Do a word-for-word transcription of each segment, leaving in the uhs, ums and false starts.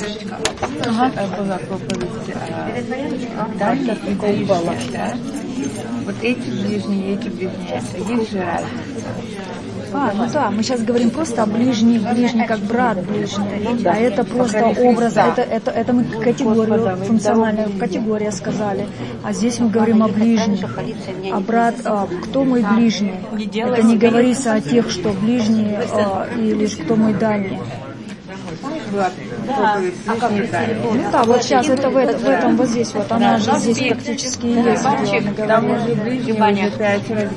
Ага. Была проповедь о дальних и ближних, да? Вот эти ближние, эти ближние, есть же разница. А, ну да, мы сейчас говорим просто о ближний, ближний как брат ближний, да, а это просто образ, это, это, это мы категорию, функциональную категорию сказали, а здесь мы говорим о ближнем, а брат, а, кто мой ближний, это не говорится о тех, что ближние, а, или кто мой дальний. Да. А как ну да, вот сейчас это в, это, в этом вот здесь вот, она же здесь практически есть. Там уже ближние пять раз.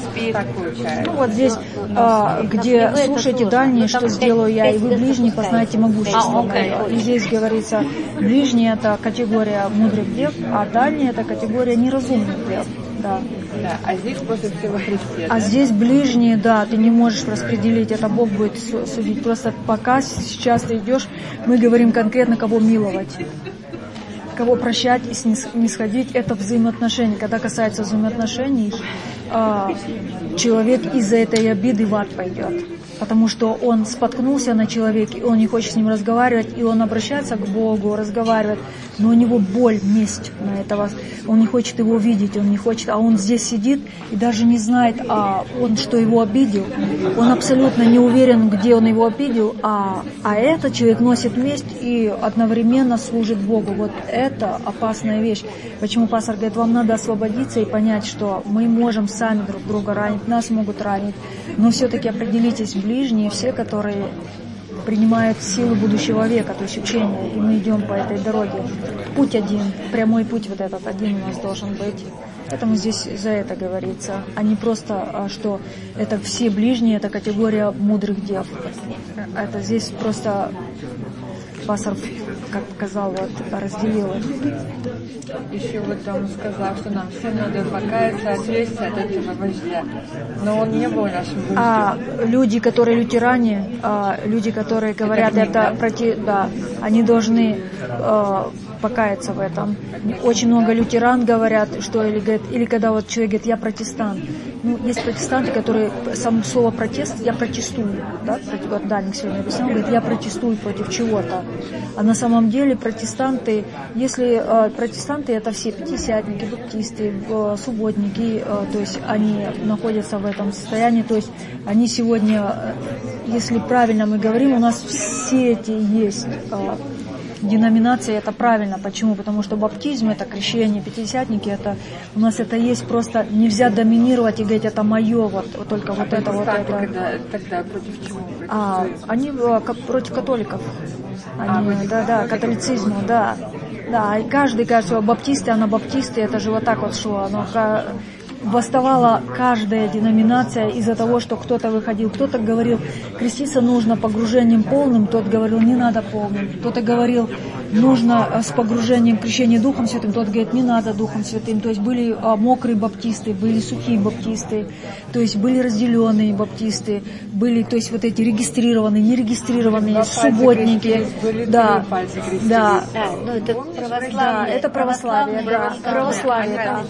Ну вот здесь, а, где слушайте дальние, что сделаю я, и вы ближние познаете могущество мое. И здесь говорится, ближние это категория мудрых дев, а дальние это категория неразумных дев. Да. Да, а здесь после всего Христе. А да? здесь ближние, да, ты не можешь распределить, это Бог будет судить. Просто пока сейчас ты идешь, мы говорим конкретно, кого миловать, кого прощать и снисходить, это взаимоотношения. Когда касается взаимоотношений, человек из-за этой обиды в ад пойдет. Потому что он споткнулся на человеке, и он не хочет с ним разговаривать, и он обращается к Богу, разговаривает, но у него боль, месть на этого. Он не хочет его видеть, он не хочет, а он здесь сидит и даже не знает, а он, что его обидел. Он абсолютно не уверен, где он его обидел, а, а этот человек носит месть и одновременно служит Богу. Вот это опасная вещь. Почему пастор говорит, вам надо освободиться и понять, что мы можем сами друг друга ранить, нас могут ранить, но все-таки определитесь, ближние, все, которые принимают силу будущего века, то есть учение, и мы идем по этой дороге. Путь один, прямой путь вот этот один у нас должен быть. Поэтому здесь за это говорится, а не просто, что это все ближние, это категория мудрых дев. Это здесь просто пастор, как сказал, вот, разделил. Еще вот он сказал, что нам всем надо покаяться, отвлечься от этого вождя. Но он не был нашим вождем. А люди, которые лютеране, а, люди, которые говорят, это, это проти, да, они должны а, покаяться в этом. Очень много лютеран говорят, что или, говорит, или когда вот человек говорит, я протестант. Ну, есть протестанты, которые, само слово протест, я протестую, да, против, вот Даник сегодня написал, говорит, я протестую против чего-то. А на самом деле протестанты, если э, протестанты это все пятидесятники, баптисты, э, субботники, э, то есть они находятся в этом состоянии, то есть они сегодня, э, если правильно мы говорим, у нас все эти есть э, деноминации, это правильно. Почему? Потому что баптизм это крещение, пятидесятники это у нас это есть, просто нельзя доминировать и говорить, это мое, вот, вот только а вот это, вот это. Когда, тогда против чего? А, они как, против католиков. Они, а, да, да, католицизму, да. Да, и каждый, кажется, баптисты, анабаптисты, это же вот так вот шло. Оно восставала каждая деноминация из-за того, что кто-то выходил. Кто-то говорил, креститься нужно погружением полным, тот говорил, не надо полным. Кто-то говорил, нужно с погружением крещения Духом Святым, тот говорит, не надо Духом Святым. То есть были мокрые баптисты, были сухие баптисты, то есть были разделенные баптисты, были, то есть вот эти регистрированные, нерегистрированные, субботники. Да, да, ну, это православие. Да, это православие, да, православие, да.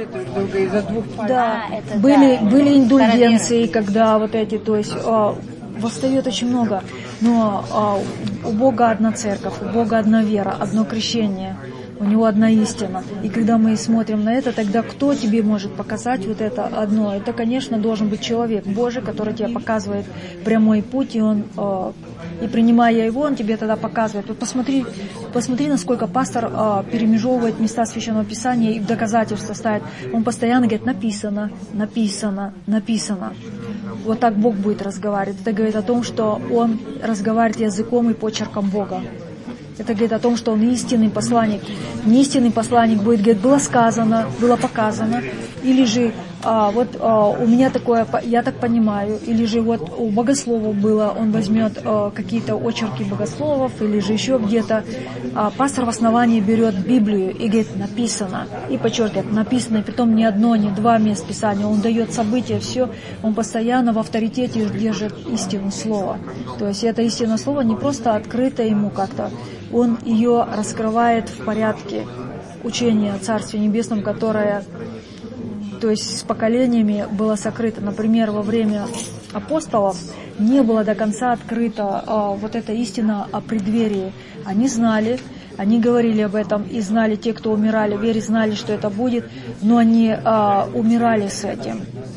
Да, это, были, да, были индульгенции, когда вот эти, то есть а, восстает очень много, но а, у Бога одна церковь, у Бога одна вера, одно крещение, у Него одна истина. И когда мы смотрим на это, тогда кто тебе может показать вот это одно? Это, конечно, должен быть человек Божий, который тебе показывает прямой путь, и он, э, и принимая его, он тебе тогда показывает. Вот посмотри, посмотри, насколько пастор э, перемежевывает места Священного Писания и в доказательства ставит. Он постоянно говорит, написано, написано, написано. Вот так Бог будет разговаривать. Это говорит о том, что Он разговаривает языком и почерком Бога. Это говорит о том, что он истинный посланник. Не истинный посланник будет говорить, было сказано, было показано. Или же, а, вот а, у меня такое, я так понимаю, или же вот у богословов было, он возьмет а, какие-то очерки богословов, или же еще где-то. А, пастор в основании берет Библию и говорит, написано. И подчеркивает, написано, и притом не одно, не два места Писания. Он дает события, все, он постоянно в авторитете держит истину слова. То есть это истинное слово не просто открыто ему как-то, он ее раскрывает в порядке учения о Царстве Небесном, которое, то есть с поколениями было сокрыто. Например, во время апостолов не было до конца открыта а, вот эта истина о преддверии. Они знали, они говорили об этом, и знали те, кто умирали в вере, знали, что это будет, но они а, умирали с этим.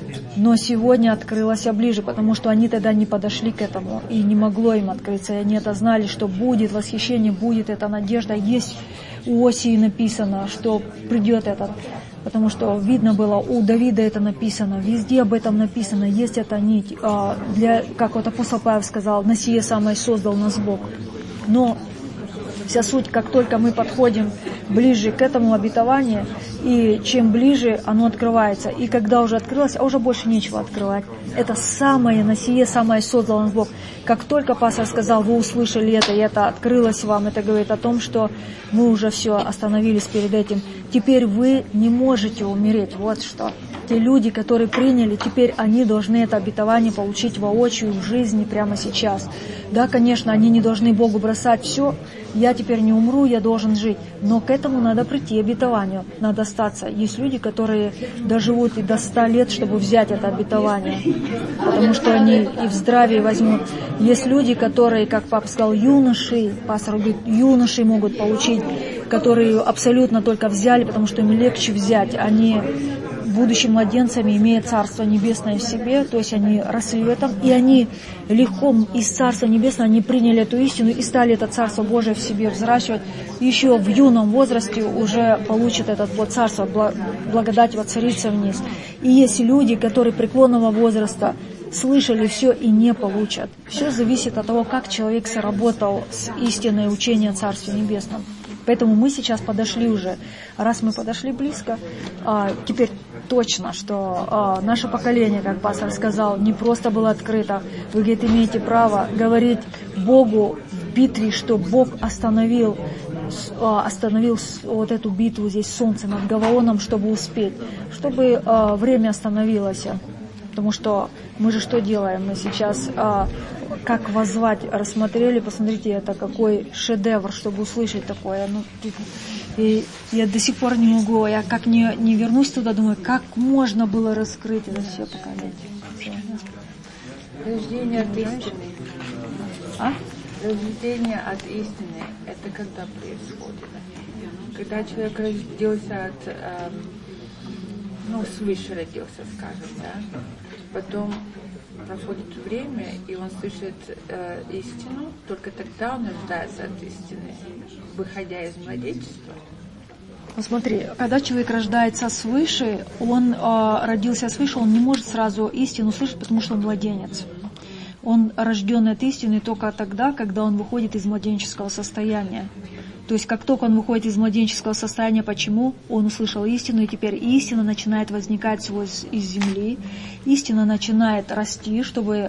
Но сегодня открылось ближе, потому что они тогда не подошли к этому, и не могло им открыться, и они это знали, что будет восхищение, будет эта надежда. Есть у Осии написано, что придет этот, потому что видно было, у Давида это написано, везде об этом написано, есть эта нить, а, для, как вот апостол Павел сказал, «На сие самое создал нас Бог». Но вся суть, как только мы подходим ближе к этому обетованию, и чем ближе оно открывается, и когда уже открылось, а уже больше нечего открывать. Это самое, на сие самое создал нас Бог. Как только пастор сказал, вы услышали это, и это открылось вам, это говорит о том, что мы уже все остановились перед этим. Теперь вы не можете умереть. Вот что. Те люди, которые приняли, теперь они должны это обетование получить воочию в жизни прямо сейчас. Да, конечно, они не должны Богу бросать все. Я теперь не умру, я должен жить. Но к этому надо прийти, обетованию. Надо остаться. Есть люди, которые доживут и до ста лет, чтобы взять это обетование. Потому что они и в здравии возьмут. Есть люди, которые, как папа сказал, юноши, пастор говорит, юноши могут получить, которые абсолютно только взяли, потому что им легче взять. Они, будучи младенцами, имея Царство Небесное в себе, то есть они росли в этом, и они легко из Царства Небесного, они приняли эту истину и стали это Царство Божие в себе взращивать. Еще в юном возрасте уже получат это вот Царство, благодать воцарится вниз. И есть люди, которые преклонного возраста слышали все и не получат. Все зависит от того, как человек сработал с истинной учением о Царстве Небесном. Поэтому мы сейчас подошли уже. Раз мы подошли близко, а, теперь точно, что а, наше поколение, как пастор сказал, не просто было открыто. Вы, говорит, имеете право говорить Богу в битве, что Бог остановил, а, остановил вот эту битву здесь солнце над Гаваоном, чтобы успеть, чтобы а, время остановилось. Потому что мы же что делаем? Мы сейчас, а, как воззвать, рассмотрели, посмотрите, это какой шедевр, чтобы услышать такое. Ну, и я до сих пор не могу, я как не, не вернусь туда, думаю, как можно было раскрыть это все поколение. Рождение от истины. А? Рождение от истины, это когда происходит? Когда человек родился от, эм, ну, свыше родился, скажем, да? Потом проходит время, и он слышит э, истину, только тогда он рождается от истины, выходя из младенчества. Посмотри, когда человек рождается свыше, он э, родился свыше, он не может сразу истину слышать, потому что он младенец. Он рожден от истины только тогда, когда он выходит из младенческого состояния. То есть, как только он выходит из младенческого состояния, почему? Он услышал истину, и теперь истина начинает возникать из, из земли, истина начинает расти, чтобы,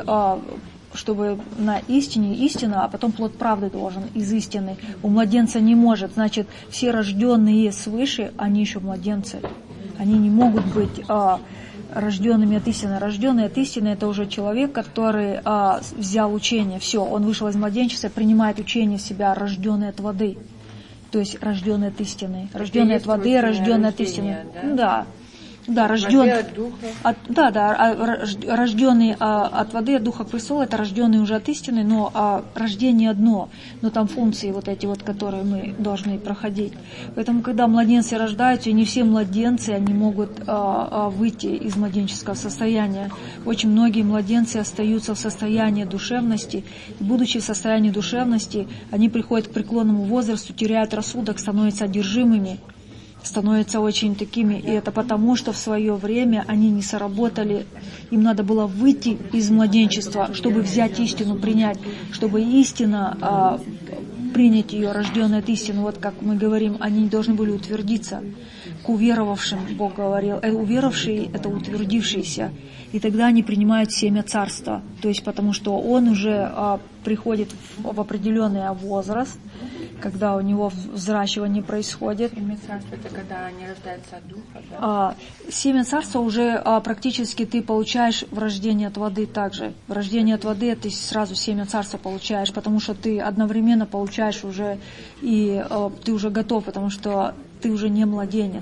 чтобы на истине истина, а потом плод правды должен из истины. У младенца не может, значит, все рожденные свыше, они еще младенцы. Они не могут быть рожденными от истины. Рожденный от истины — это уже человек, который взял учение, все, он вышел из младенчества, принимает учение в себя, рожденный от воды. То есть рожденный от истины, рожденный от воды, рожденный от истины. Да, да, да рожденный от духа. От, да, да, рожденный а, от воды, от духа престола, это рожденный уже от истины, но а, рождение одно, но там функции вот эти вот, которые мы должны проходить. Поэтому, когда младенцы рождаются, и не все младенцы, они могут а, а, выйти из младенческого состояния. Очень многие младенцы остаются в состоянии душевности, и, будучи в состоянии душевности, они приходят к преклонному возрасту, теряют рассудок, становятся одержимыми, становятся очень такими, и это потому, что в свое время они не сработали, им надо было выйти из младенчества, чтобы взять истину, принять, чтобы истина, а, принять ее, рожденная от истины, вот как мы говорим, они должны были утвердиться. К уверовавшим, Бог говорил, э, уверовавшие — это утвердившиеся, и тогда они принимают семя царства, то есть потому что он уже а, приходит в, в определенный возраст, когда у него взращивание происходит. Семя царства — это когда они рождаются от духа, да? А, семя царства уже а, практически ты получаешь в рождении от воды также. В рождении от воды ты сразу семя царства получаешь, потому что ты одновременно получаешь уже, и а, ты уже готов, потому что ты уже не младенец.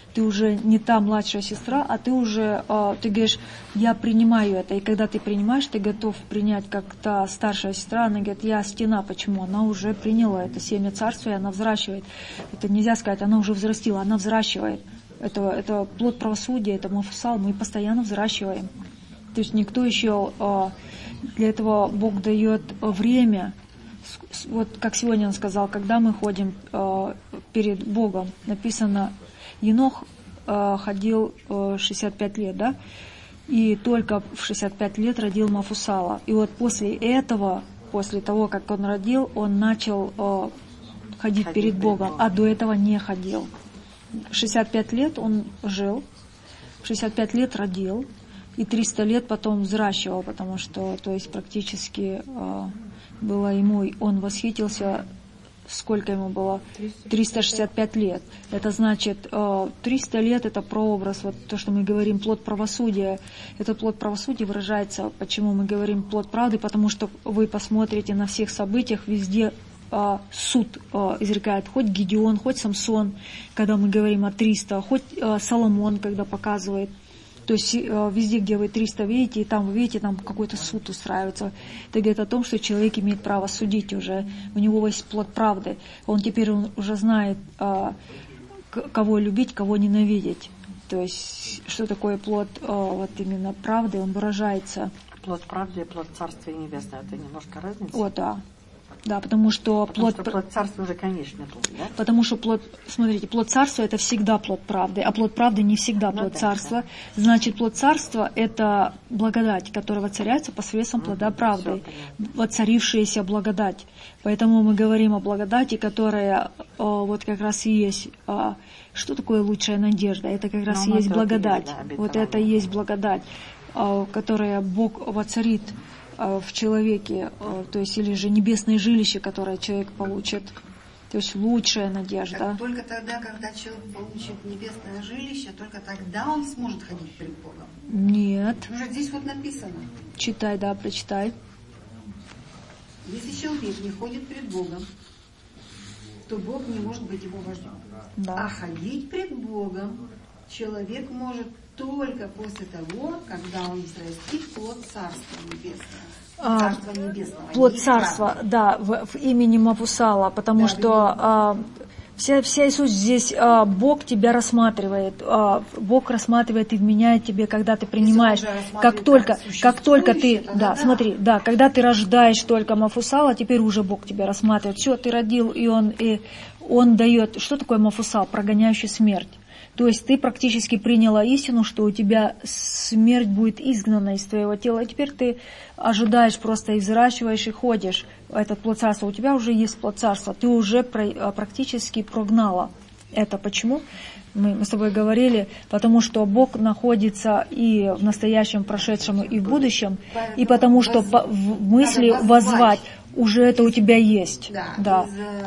ты уже не та младшая сестра, а ты уже, ты говоришь, я принимаю это. И когда ты принимаешь, ты готов принять как та старшая сестра, она говорит, я стена. Почему? Она уже приняла это семя царства, и она взращивает. Это нельзя сказать, она уже взрастила, она взращивает. Это, это плод правосудия, это мафусал, мы постоянно взращиваем. То есть никто еще, для этого Бог дает время. Вот как сегодня он сказал, когда мы ходим перед Богом, написано, Енох э, ходил э, шестьдесят пять лет, да, и только в шестьдесят пять лет родил Мафусала. И вот после этого, после того, как он родил, он начал э, ходить Ходить перед Богом, а до этого не ходил. шестьдесят пять лет он жил, в шестьдесят пять лет родил, и триста лет потом взращивал, потому что, то есть практически э, было ему, он восхитился. Сколько ему было? триста шестьдесят пять лет. Это значит, триста лет это прообраз, вот то, что мы говорим, плод правосудия. Этот плод правосудия выражается, почему мы говорим плод правды, потому что вы посмотрите на всех событиях, везде суд изрекает, хоть Гедеон, хоть Самсон, когда мы говорим о триста, хоть Соломон, когда показывает. То есть везде, где вы триста видите, и там вы видите, там какой-то суд устраивается. Это говорит о том, что человек имеет право судить уже. У него есть плод правды. Он теперь он уже знает, кого любить, кого ненавидеть. То есть, что такое плод вот именно правды, он выражается. Плод правды и плод Царствия Небесного. Это немножко разница? О, да. Да, потому что потому плод... Что плод царства уже конечный плод, да? Потому что плод, смотрите, плод царства это всегда плод правды, а плод правды не всегда плод ну, да, царства. Да. Значит, плод царства это благодать, которая воцаряется посредством плода правды, воцарившаяся благодать. Поэтому мы говорим о благодати, которая о, вот как раз и есть. О, что такое лучшая надежда? Это как раз и есть благодать. Да, вот это и есть благодать, о, которая Бог воцарит в человеке, то есть или же небесное жилище, которое человек получит, то есть лучшая надежда. Так только тогда, когда человек получит небесное жилище, только тогда он сможет ходить перед Богом? Нет. Уже здесь вот написано. Читай, да, прочитай. Если человек не ходит перед Богом, то Бог не может быть его вождем. Да. А ходить пред Богом человек может только после того, когда он взрастит плод Царства Небесного. Царства Небесного. Плод Царства, да, в, в имени Мафусала, потому да, что а, вся, вся суть здесь, а, Бог тебя рассматривает, а, Бог рассматривает и вменяет тебе, когда ты принимаешь, как только, как только ты, да, да, смотри, да, когда ты рождаешь только Мафусала, теперь уже Бог тебя рассматривает. Все, ты родил, и он, и он дает, что такое Мафусал? Прогоняющий смерть. То есть ты практически приняла истину, что у тебя смерть будет изгнана из твоего тела. И теперь ты ожидаешь просто и взращиваешь, и ходишь. Этот плод царства. У тебя уже есть плод царства. Ты уже практически прогнала. Это почему? Мы, мы с тобой говорили, потому что Бог находится и в настоящем, прошедшем, и в будущем. И потому что в мысли воззвать уже это у тебя есть. Да. Да.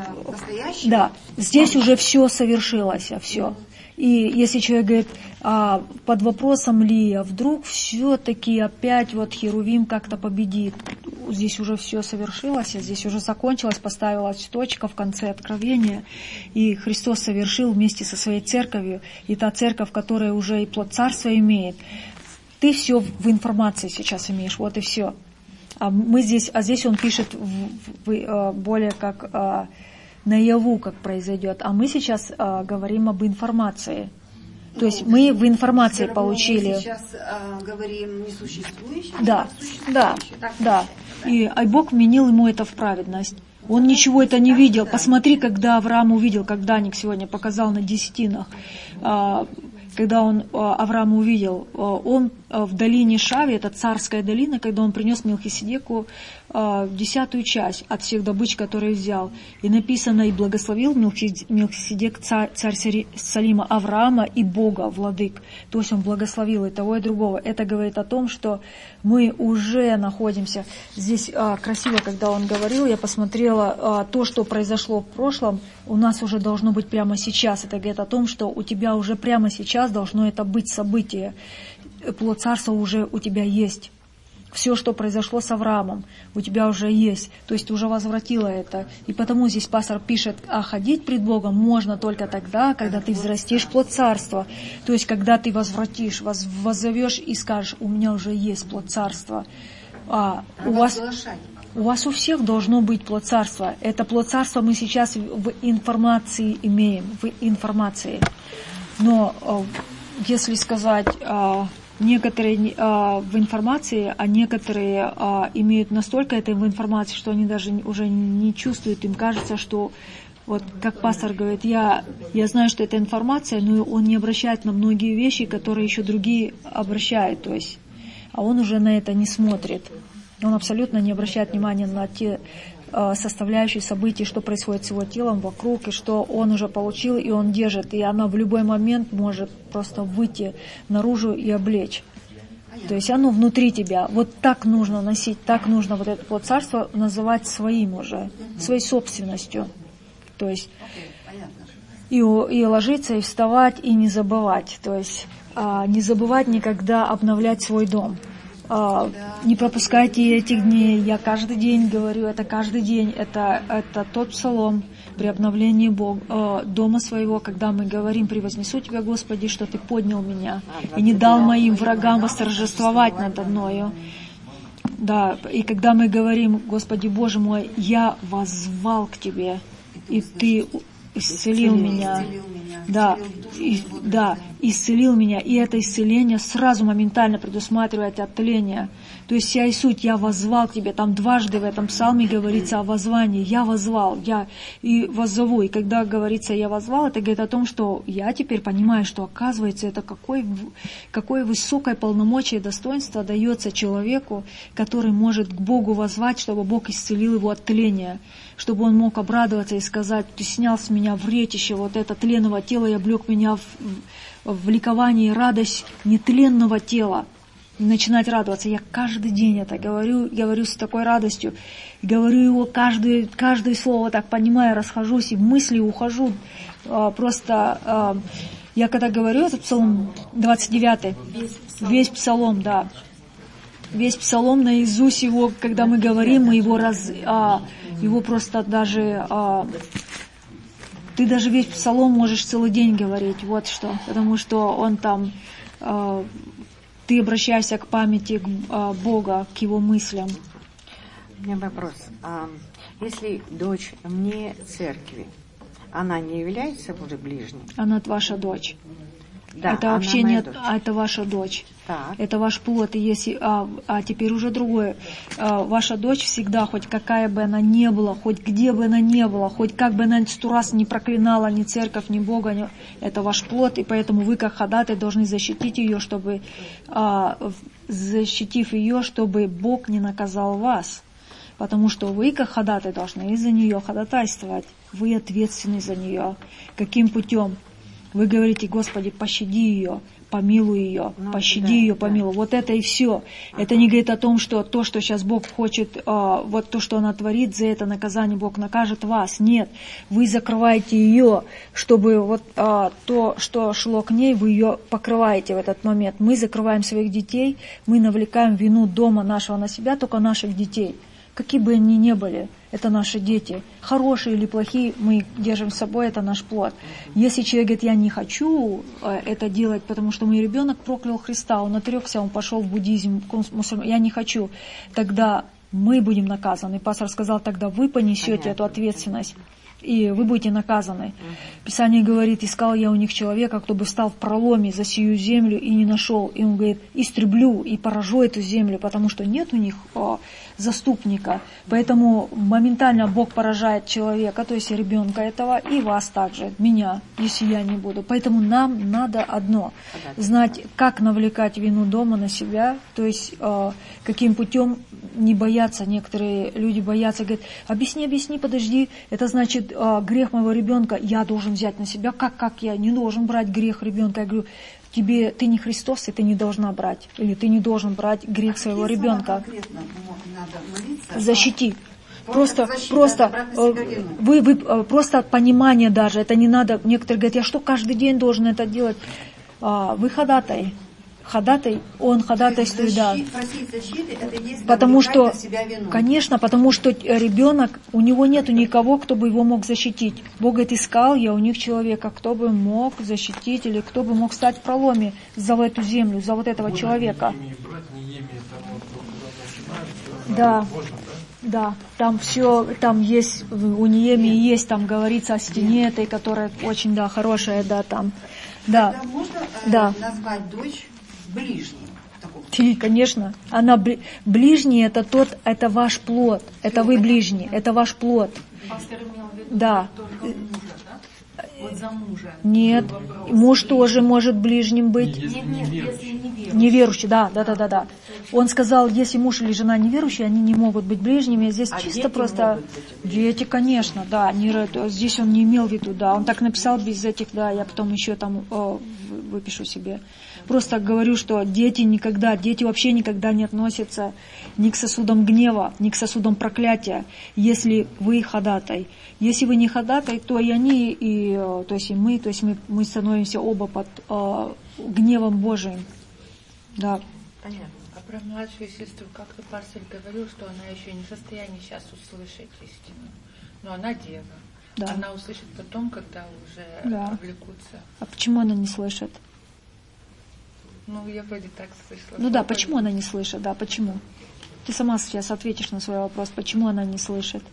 Да. Здесь уже все совершилось, все. И если человек говорит, а, под вопросом ли, а вдруг все-таки опять вот Херувим как-то победит, здесь уже все совершилось, здесь уже закончилось, поставилась точка в конце откровения, и Христос совершил вместе со своей церковью, и та церковь, которая уже и плод царства имеет, ты все в информации сейчас имеешь, вот и все. А мы здесь, а здесь он пишет в, в, более как а, наяву, как произойдет. А мы сейчас а, говорим об информации. То ну, есть мы в информации получили. Мы сейчас а, говорим несуществующее. Да, да, да. И а Бог вменил ему это в праведность. Он ничего это не видел. Посмотри, когда Авраам увидел, как Даник сегодня показал на десятинах, а, когда он Авраам увидел, он в долине Шави, это царская долина, когда он принес Мелхиседеку десятую часть от всех добыч, которые взял. И написано, и благословил Мелхиседек царь, царь Салима Авраама и Бога, владык. То есть он благословил и того, и другого. Это говорит о том, что мы уже находимся. Здесь а, красиво, когда он говорил, я посмотрела а, то, что произошло в прошлом, у нас уже должно быть прямо сейчас. Это говорит о том, что у тебя уже прямо сейчас должно это быть событие. Плод царства уже у тебя есть. Все, что произошло с Авраамом, у тебя уже есть. То есть ты уже возвратила это. И потому здесь пастор пишет, а ходить пред Богом можно только тогда, когда ты взрастишь плод царства. То есть когда ты возвратишь, воз, воззовешь и скажешь, у меня уже есть плод царства. А, у вас, у вас у всех должно быть плод царства. Это плод царства мы сейчас в информации имеем, в информации. Но если сказать... Некоторые а, в информации, а некоторые а, имеют настолько это в информации, что они даже уже не чувствуют, им кажется, что, вот как пастор говорит, я, я знаю, что это информация, но он не обращает на многие вещи, которые еще другие обращают, то есть, а он уже на это не смотрит. Он абсолютно не обращает внимания на те а, составляющие событий, что происходит с его телом вокруг, и что он уже получил, и он держит, и она в любой момент может просто выйти наружу и облечь. То есть оно внутри тебя. Вот так нужно носить, так нужно вот это плод царства называть своим уже, своей собственностью. То есть и, и ложиться, и вставать, и не забывать. То есть а, не забывать никогда обновлять свой дом. А, не пропускайте этих дней. Я каждый день говорю, это каждый день. Это, это тот псалом при обновлении Бог, э, дома своего, когда мы говорим, превознесу Тебя, Господи, что Ты поднял меня и не дал моим врагам восторжествовать надо мною. Да, и когда мы говорим, Господи Боже мой, я воззвал к Тебе, и Ты исцелил меня. Да, и, да, исцелил меня. И это исцеление сразу моментально предусматривает оттление. То есть вся и суть, я воззвал к тебе. Там дважды в этом псалме говорится о воззвании. Я воззвал, я и воззову. И когда говорится я воззвал, это говорит о том, что я теперь понимаю, что оказывается это какое, какое высокое полномочие и достоинство дается человеку, который может к Богу воззвать, чтобы Бог исцелил его от тления. Чтобы он мог обрадоваться и сказать, ты снял с меня вретище вот это тленного тела и облег меня в, в ликование и радость нетленного тела. И начинать радоваться. Я каждый день это говорю, говорю с такой радостью. Говорю его каждое, каждое слово так понимаю, расхожусь и в мысли ухожу. А, просто а, я когда говорю, это псалом двадцать девятый. Весь псалом, Весь псалом да. Весь псалом наизусть его, когда мы говорим, мы его раз... А, его просто даже... А, ты даже весь псалом можешь целый день говорить, вот что. Потому что он там... А, ты обращаешься к памяти к, а, Бога, к его мыслям. У меня вопрос. А, если дочь вне церкви, она не является уже ближней? Она ваша дочь. Да, это вообще нет, а это ваша дочь. Так. Это ваш плод. И если, а, а теперь уже другое. А, ваша дочь всегда, хоть какая бы она ни была, хоть где бы она ни была, хоть как бы она сто раз не проклинала ни церковь, ни Бога, ни, это ваш плод, и поэтому вы, как ходатай, должны защитить ее, чтобы, а, защитив ее, чтобы Бог не наказал вас. Потому что вы, как ходатай, должны из-за нее ходатайствовать. Вы ответственны за нее. Каким путем? Вы говорите, Господи, пощади ее, помилуй ее, ну, пощади да, ее, помилуй. Да. Вот это и все. Ага. Это не говорит о том, что то, что сейчас Бог хочет, а, вот то, что она творит, за это наказание Бог накажет вас. Нет. Вы закрываете ее, чтобы вот а, то, что шло к ней, вы ее покрываете в этот момент. Мы закрываем своих детей, мы навлекаем вину дома нашего на себя, только наших детей. Какие бы они ни были, это наши дети. Хорошие или плохие, мы их держим с собой, это наш плод. Если человек говорит, я не хочу это делать, потому что мой ребенок проклял Христа, он отрекся, он пошел в буддизм, я не хочу, тогда мы будем наказаны. Пастор сказал, тогда вы понесете Понятно. Эту ответственность. И вы будете наказаны. Писание говорит, искал я у них человека, кто бы встал в проломе за сию землю и не нашел. И он говорит, истреблю и поражу эту землю, потому что нет у них о, заступника. Поэтому моментально Бог поражает человека, то есть ребенка этого, и вас также, меня, если я не буду. Поэтому нам надо одно, знать, как навлекать вину дома на себя, то есть о, каким путем не бояться. Некоторые люди боятся, говорят, объясни, объясни, подожди, это значит, грех моего ребенка я должен взять на себя. Как, как я не должен брать грех ребенка? Я говорю, тебе, ты не Христос, и ты не должна брать. Или ты не должен брать грех а своего ребенка. Защити. Просто, просто, вы, вы, просто от понимания даже, это не надо. Некоторые говорят, я что, каждый день должен это делать? Вы ходатай. ходатай, он ходатайствует, да. Просить защиты, это есть потому что, на себя вину. Конечно, потому что ребенок, у него нету никого, кто бы его мог защитить. Бог говорит, искал я у них человека, кто бы мог защитить, или кто бы мог стать в проломе за эту землю, за вот этого можно человека. Не брать, не еме, там, вот, да. Можно, да? Да, там все, там есть, у Неемии есть, там говорится о стене этой, которая очень, да, хорошая, да, там. Да. Тогда можно э, да. назвать дочь ближней? И, конечно, она ближний, это тот, это ваш плод, это вы ближний, это ваш плод. Пастор имел в виду да. только мужа, да? Вот за мужа. Нет, муж тоже может ближним быть. Нет, нет, если неверующий. Неверующий, да, да, да, да, да. Он сказал, если муж или жена неверующие, они не могут быть ближними. Здесь а чисто просто дети, конечно, да. Не, здесь он не имел в виду, да. Он так написал без этих, да. Я потом еще там о, выпишу себе. Просто говорю, что дети никогда, дети вообще никогда не относятся ни к сосудам гнева, ни к сосудам проклятия, если вы ходатай. Если вы не ходатай, то и они, и, то есть и мы, то есть мы, мы становимся оба под э, гневом Божиим. Да. Понятно. А про младшую сестру, как-то пастор говорил, что она еще не в состоянии сейчас услышать истину. Но она дева. Да. Она услышит потом, когда уже да. облекутся. А почему она не слышит? Ну, я вроде так слышала. Ну да, почему она не слышит? Да, почему? Ты сама сейчас ответишь на свой вопрос, почему она не слышит?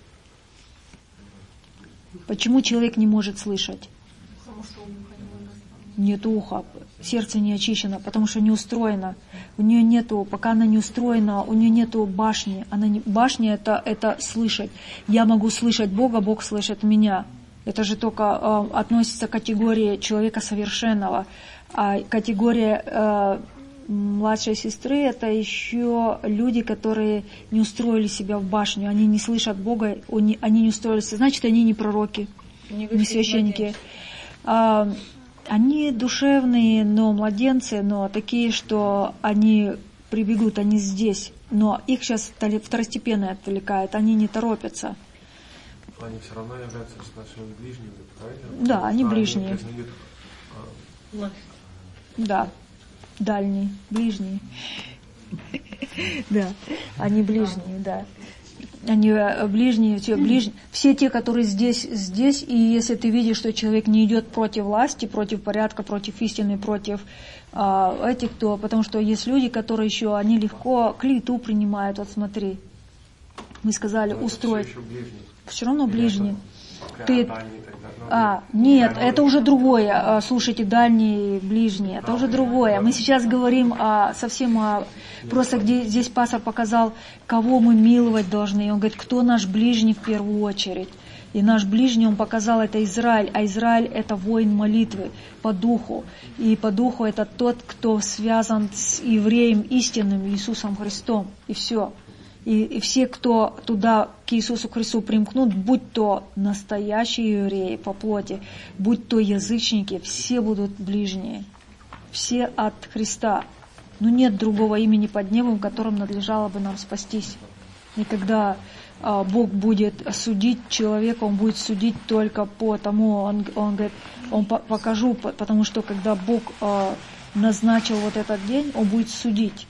Почему человек не может слышать? Потому что уха нет уха, сердце не очищено, потому что не устроено. У нее нету, пока она не устроена, у нее нету башни. Она не, башня это, это слышать. Я могу слышать Бога, Бог слышит меня. Это же только э, относится к категории человека совершенного. А категория э, младшей сестры это еще люди, которые не устроили себя в башню. Они не слышат Бога, они, они не устроились. Значит, они не пророки, не, не священники. А, они душевные, но младенцы, но такие, что они прибегут, они здесь. Но их сейчас второстепенно отвлекает, они не торопятся. Они все равно являются нашими ближними, правильно? Да, они ближние. Они... Да, дальние, ближние. Да, они ближние, да. Они ближние, все ближние. Все те, которые здесь, здесь, и если ты видишь, что человек не идет против власти, против порядка, против истины, против а, этих, то, потому что есть люди, которые еще, они легко клевету принимают, вот смотри. Мы сказали, но устроить. Все равно ближние. Ты... А, нет, это уже другое. Слушайте, дальние, ближние, это уже другое. Мы сейчас говорим о, совсем о... Просто где здесь пастор показал, кого мы миловать должны. И он говорит, кто наш ближний в первую очередь. И наш ближний, он показал, это Израиль. А Израиль это воин молитвы по духу. И по духу это тот, кто связан с евреем истинным, Иисусом Христом. И все. И, и все, кто туда, к Иисусу Христу примкнут, будь то настоящие евреи по плоти, будь то язычники, все будут ближние. Все от Христа. Но нет другого имени под небом, которым надлежало бы нам спастись. И когда а, Бог будет судить человека, Он будет судить только по тому, Он, он говорит, Он по, покажу, потому что когда Бог а, назначил вот этот день, Он будет судить.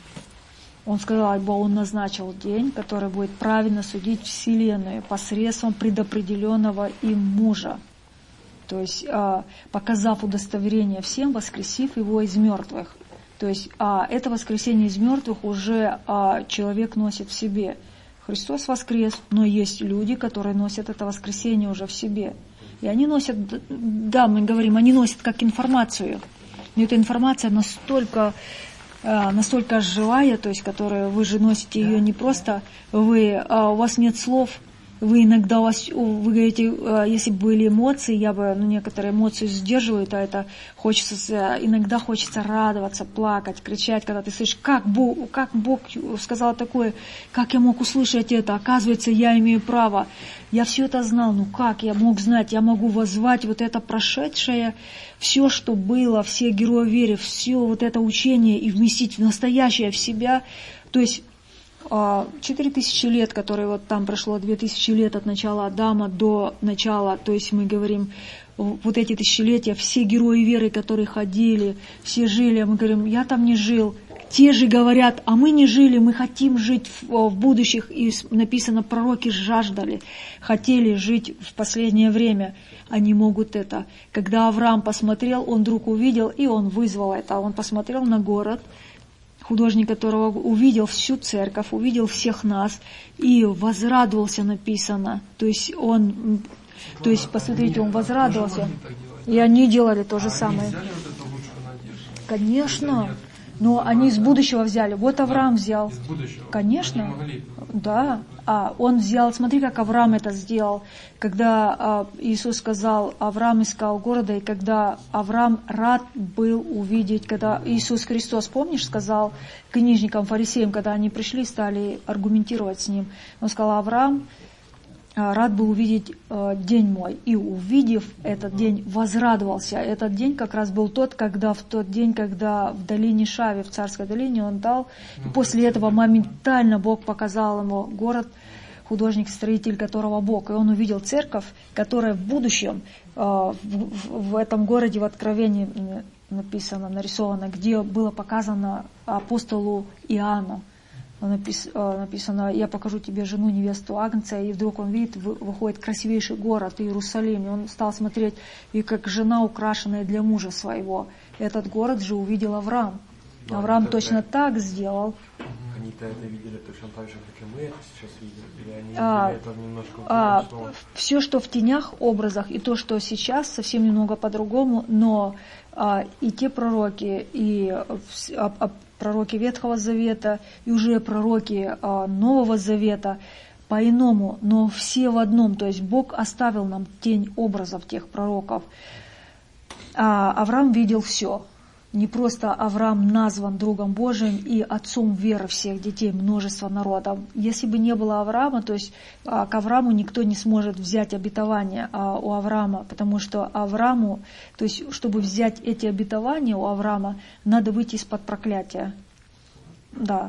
Он сказал, что Он назначил день, который будет правильно судить Вселенную посредством предопределенного им мужа. То есть, показав удостоверение всем, воскресив его из мертвых. То есть, это воскресение из мертвых уже человек носит в себе. Христос воскрес, но есть люди, которые носят это воскресение уже в себе. И они носят, да, мы говорим, они носят как информацию. Но эта информация настолько... настолько живая, то есть, которую вы же носите ее не просто, вы, а, у вас нет слов, вы иногда, у вас, вы говорите, а, если бы были эмоции, я бы, ну, некоторые эмоции сдерживают, а это хочется, иногда хочется радоваться, плакать, кричать, когда ты слышишь, как Бог, как Бог сказал такое, как я мог услышать это, оказывается, я имею право, я все это знал, ну как я мог знать, я могу воззвать вот это прошедшее, все, что было, все герои веры, все вот это учение и вместить в настоящее в себя. То есть четыре тысячи лет, которые вот там прошло, две тысячи лет от начала Адама до начала, то есть мы говорим, вот эти тысячелетия, все герои веры, которые ходили, все жили, мы говорим, я там не жил. Те же говорят, а мы не жили, мы хотим жить в, в будущих. И написано, пророки жаждали, хотели жить в последнее время. Они могут это. Когда Авраам посмотрел, он вдруг увидел, и он вызвал это. Он посмотрел на город, художник которого увидел всю церковь, увидел всех нас, и возрадовался, написано. То есть он, то есть, посмотрите, он возрадовался. И они делали то же самое. Конечно. Но они из будущего взяли. Вот Авраам взял. Из будущего? Конечно. Да. А он взял, смотри, как Авраам это сделал. Когда а, Иисус сказал, Авраам искал города, и когда Авраам рад был увидеть, когда Иисус Христос, помнишь, сказал книжникам, фарисеям, когда они пришли, стали аргументировать с ним. Он сказал, Авраам рад был увидеть э, день мой. И увидев этот день, возрадовался. Этот день как раз был тот, когда в тот день, когда в долине Шави, в Царской долине, он дал. И после этого моментально Бог показал ему город, художник-строитель которого Бог. И он увидел церковь, которая в будущем, э, в, в, в этом городе, в Откровении написано, нарисовано, где было показано апостолу Иоанну. Написано, я покажу тебе жену, невесту Агнца, и вдруг он видит, выходит красивейший город Иерусалим, и он стал смотреть, и как жена, украшенная для мужа своего. Этот город же увидел Авраам. Но Авраам точно это... так сделал. Они-то это видели точно так же, как и мы это сейчас видели, или они а, видели это немножко а, что... Все, что в тенях, образах, и то, что сейчас, совсем немного по-другому, но а, и те пророки, и а, а, пророки Ветхого Завета, и уже пророки а, Нового Завета, по-иному, но все в одном, то есть Бог оставил нам тень образов тех пророков. А Авраам видел все. Не просто Авраам назван другом Божиим и отцом веры всех детей, множества народов. Если бы не было Авраама, то есть к Аврааму никто не сможет взять обетование у Авраама, потому что Аврааму, то есть чтобы взять эти обетования у Авраама, надо выйти из-под проклятия. Да.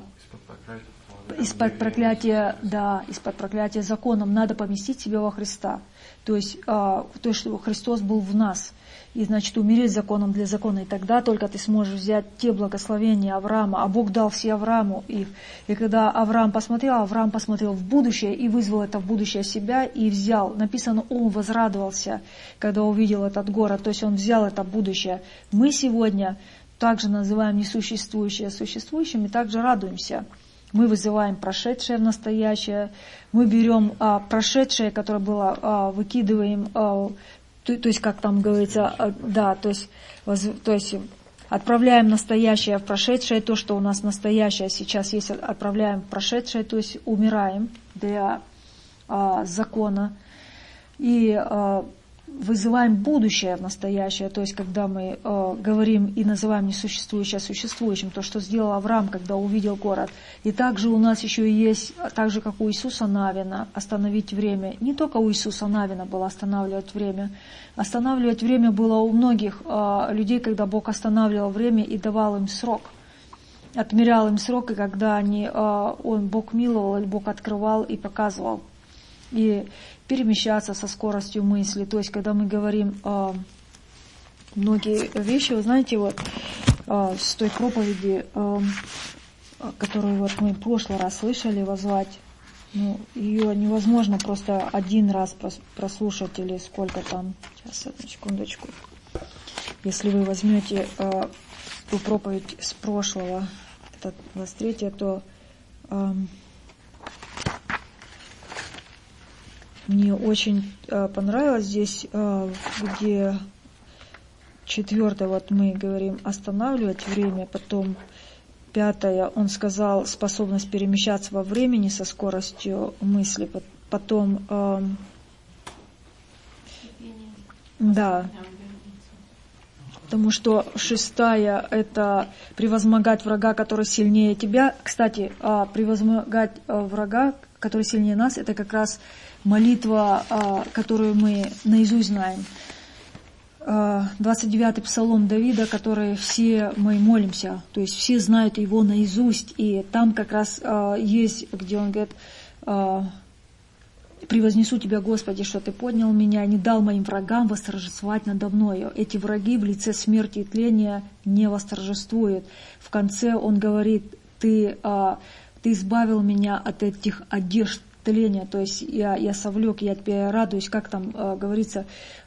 Из-под проклятия, да, из-под проклятия законом надо поместить себя во Христа. То есть, то есть, что Христос был в нас. И, значит, умереть законом для закона. И тогда только ты сможешь взять те благословения Авраама. А Бог дал все Аврааму их. И когда Авраам посмотрел, Авраам посмотрел в будущее и вызвал это в будущее себя и взял. Написано, он возрадовался, когда увидел этот город. То есть он взял это будущее. Мы сегодня также называем несуществующее существующим и также радуемся. Мы вызываем прошедшее в настоящее. Мы берем а, прошедшее, которое было, а, выкидываем... А, То, то есть, как там говорится, да, то есть, воз, то есть отправляем настоящее в прошедшее, то, что у нас настоящее сейчас есть, отправляем в прошедшее, то есть умираем для а, закона и а, вызываем будущее в настоящее, то есть когда мы а, говорим и называем несуществующее существующим, то, что сделал Авраам, когда увидел город. И также у нас еще есть, так же, как у Иисуса Навина, остановить время. Не только у Иисуса Навина было останавливать время. Останавливать время было у многих а, людей, когда Бог останавливал время и давал им срок. Отмерял им срок, и когда они, а, он, Бог миловал, или Бог открывал и показывал. И перемещаться со скоростью мысли. То есть, когда мы говорим а, многие вещи, вы знаете, вот а, с той проповеди, а, которую вот мы в прошлый раз слышали, возвать, ну, ее невозможно просто один раз прослушать или сколько там. Сейчас, одну секундочку. Если вы возьмете э, ту проповедь с прошлого, это двадцать третья, то э, мне очень э, понравилось здесь, э, где четвертое, вот мы говорим останавливать время, потом пятое, он сказал, способность перемещаться во времени со скоростью мысли. Потом, э, да, потому что шестая, это превозмогать врага, который сильнее тебя. Кстати, э, превозмогать э, врага, который сильнее нас, это как раз молитва, э, которую мы наизусть знаем. двадцать девятый псалом Давида, который все мы молимся, то есть все знают его наизусть, и там как раз есть, где он говорит: «Превознесу Тебя, Господи, что Ты поднял меня, не дал моим врагам восторжествовать надо мною». Эти враги в лице смерти и тления не восторжествуют. В конце он говорит: «Ты, ты избавил меня от этих одежд тления», то есть я, я совлек, я Тебе радуюсь, как там говорится,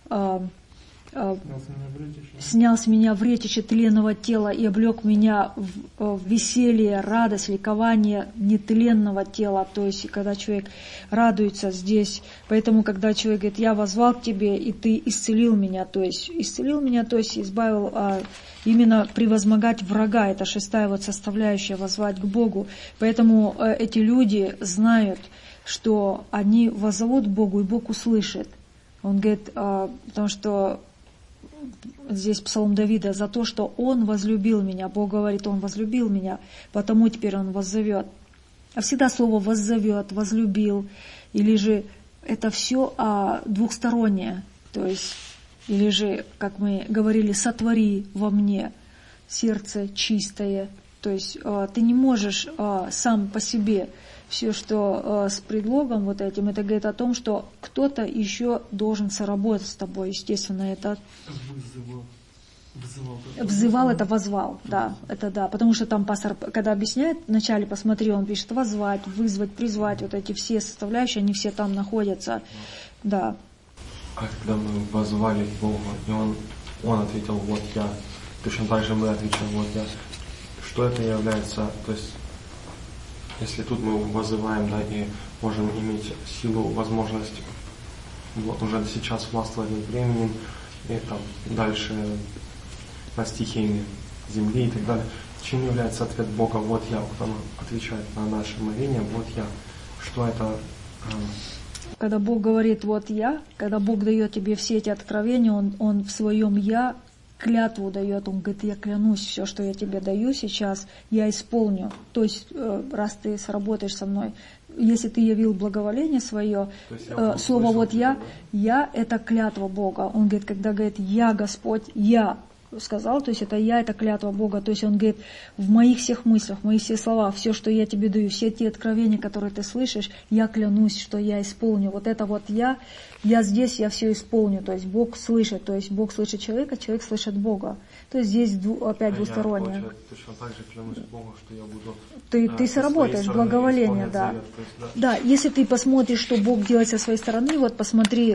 снял с меня вретище тленного тела и облег меня в, в веселье, радость, ликование нетленного тела. То есть, когда человек радуется здесь, поэтому, когда человек говорит: «Я воззвал к Тебе, и Ты исцелил меня», то есть, исцелил меня, то есть, избавил, а, именно превозмогать врага, это шестая вот составляющая, воззвать к Богу. Поэтому а, эти люди знают, что они воззовут к Богу, и Бог услышит. Он говорит, а, потому что здесь псалом Давида: «За то, что Он возлюбил меня». Бог говорит: Он возлюбил меня, потому теперь Он воззовет. А всегда слово «воззовет», «возлюбил», или же это все а, двухстороннее. То есть, или же, как мы говорили, «сотвори во мне сердце чистое». То есть а, ты не можешь а, сам по себе. Все, что э, с предлогом вот этим, это говорит о том, что кто-то еще должен соработать с тобой. Естественно, это... Взывал. Взывал, Взывал это возвал, да, это да. Потому что там пастор, когда объясняет, вначале посмотри, он пишет возвать, вызвать, призвать, вот эти все составляющие, они все там находятся, да. А когда мы возвали к Богу, и Он, он ответил: «Вот я», точно так же мы отвечаем: «Вот я». Что это является, то есть, если тут мы вызываем, да, и можем иметь силу, возможность уже сейчас властвовать над временем, и там дальше над стихиями земли и так далее. Чем является ответ Бога: «Вот я», вот Он отвечает на наше моление: «Вот я». Что это? Когда Бог говорит «вот я», когда Бог дает тебе все эти откровения, Он, он в своем «я» клятву дает, Он говорит: «Я клянусь, все, что я тебе даю сейчас, я исполню». То есть, раз ты сработаешь со мной, если ты явил благоволение свое, э, слово «вот я», «я» — это клятва Бога. Он говорит, когда говорит «я, Господь, я», сказал, то есть это я, это клятва Бога. То есть он говорит: в моих всех мыслях, в моих всех словах, все, что я тебе даю, все те откровения, которые ты слышишь, я клянусь, что я исполню. Вот это вот я, я здесь, я все исполню. То есть Бог слышит, то есть Бог слышит человека, человек слышит Бога. То есть здесь опять а двустороннее. Я точно так же клянусь Богу, что я буду... Ты, ты сработаешь, благоволение, да. Завет, есть, да. Да, если ты посмотришь, что Бог делает со своей стороны, вот посмотри,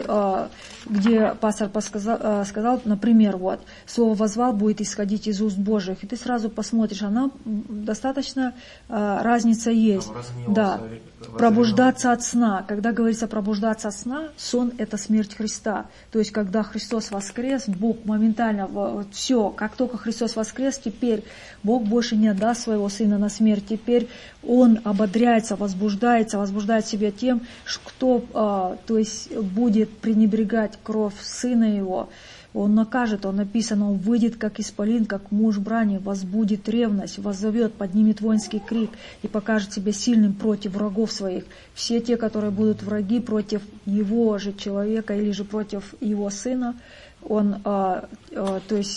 где пастор подсказал, сказал, например, вот, слово «возвал» будет исходить из уст Божьих, и ты сразу посмотришь, она достаточно, разница есть. Да, пробуждаться от сна. Когда говорится пробуждаться от сна, сон — это смерть Христа. То есть, когда Христос воскрес, Бог моментально, вот, все, как только Христос воскрес, теперь Бог больше не отдаст своего Сына на смерть. Теперь Он ободряется, возбуждается, возбуждает себя тем, кто, а, то есть, будет пренебрегать кровь Сына Его. Он накажет, он написано, он выйдет, как исполин, как муж брани, возбудит ревность, воззовет, поднимет воинский крик и покажет себя сильным против врагов своих. Все те, которые будут враги против его же человека или же против его сына, он, а, а, то есть,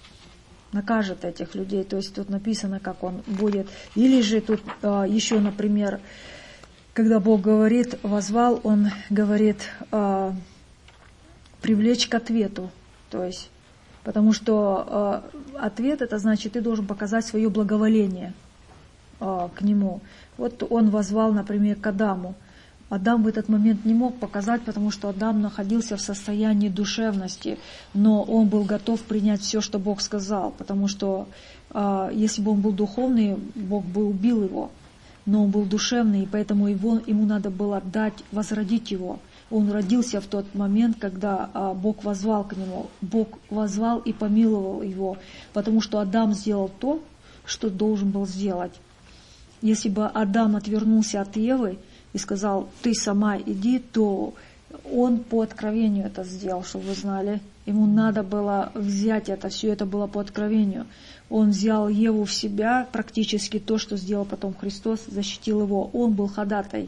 накажет этих людей. То есть тут написано, как он будет. Или же тут а, еще, например, когда Бог говорит, возвал, Он говорит, а, привлечь к ответу. То есть, потому что э, ответ, это значит, ты должен показать свое благоволение э, к нему. Вот он воззвал, например, к Адаму. Адам в этот момент не мог показать, потому что Адам находился в состоянии душевности, но он был готов принять все, что Бог сказал, потому что э, если бы он был духовный, Бог бы убил его, но он был душевный, и поэтому его, ему надо было дать, возродить его. Он родился в тот момент, когда а, Бог воззвал к нему. Бог воззвал и помиловал его, потому что Адам сделал то, что должен был сделать. Если бы Адам отвернулся от Евы и сказал, ты сама иди, то он по откровению это сделал, чтобы вы знали. Ему надо было взять это, все это было по откровению. Он взял Еву в себя, практически то, что сделал потом Христос, защитил его. Он был ходатай.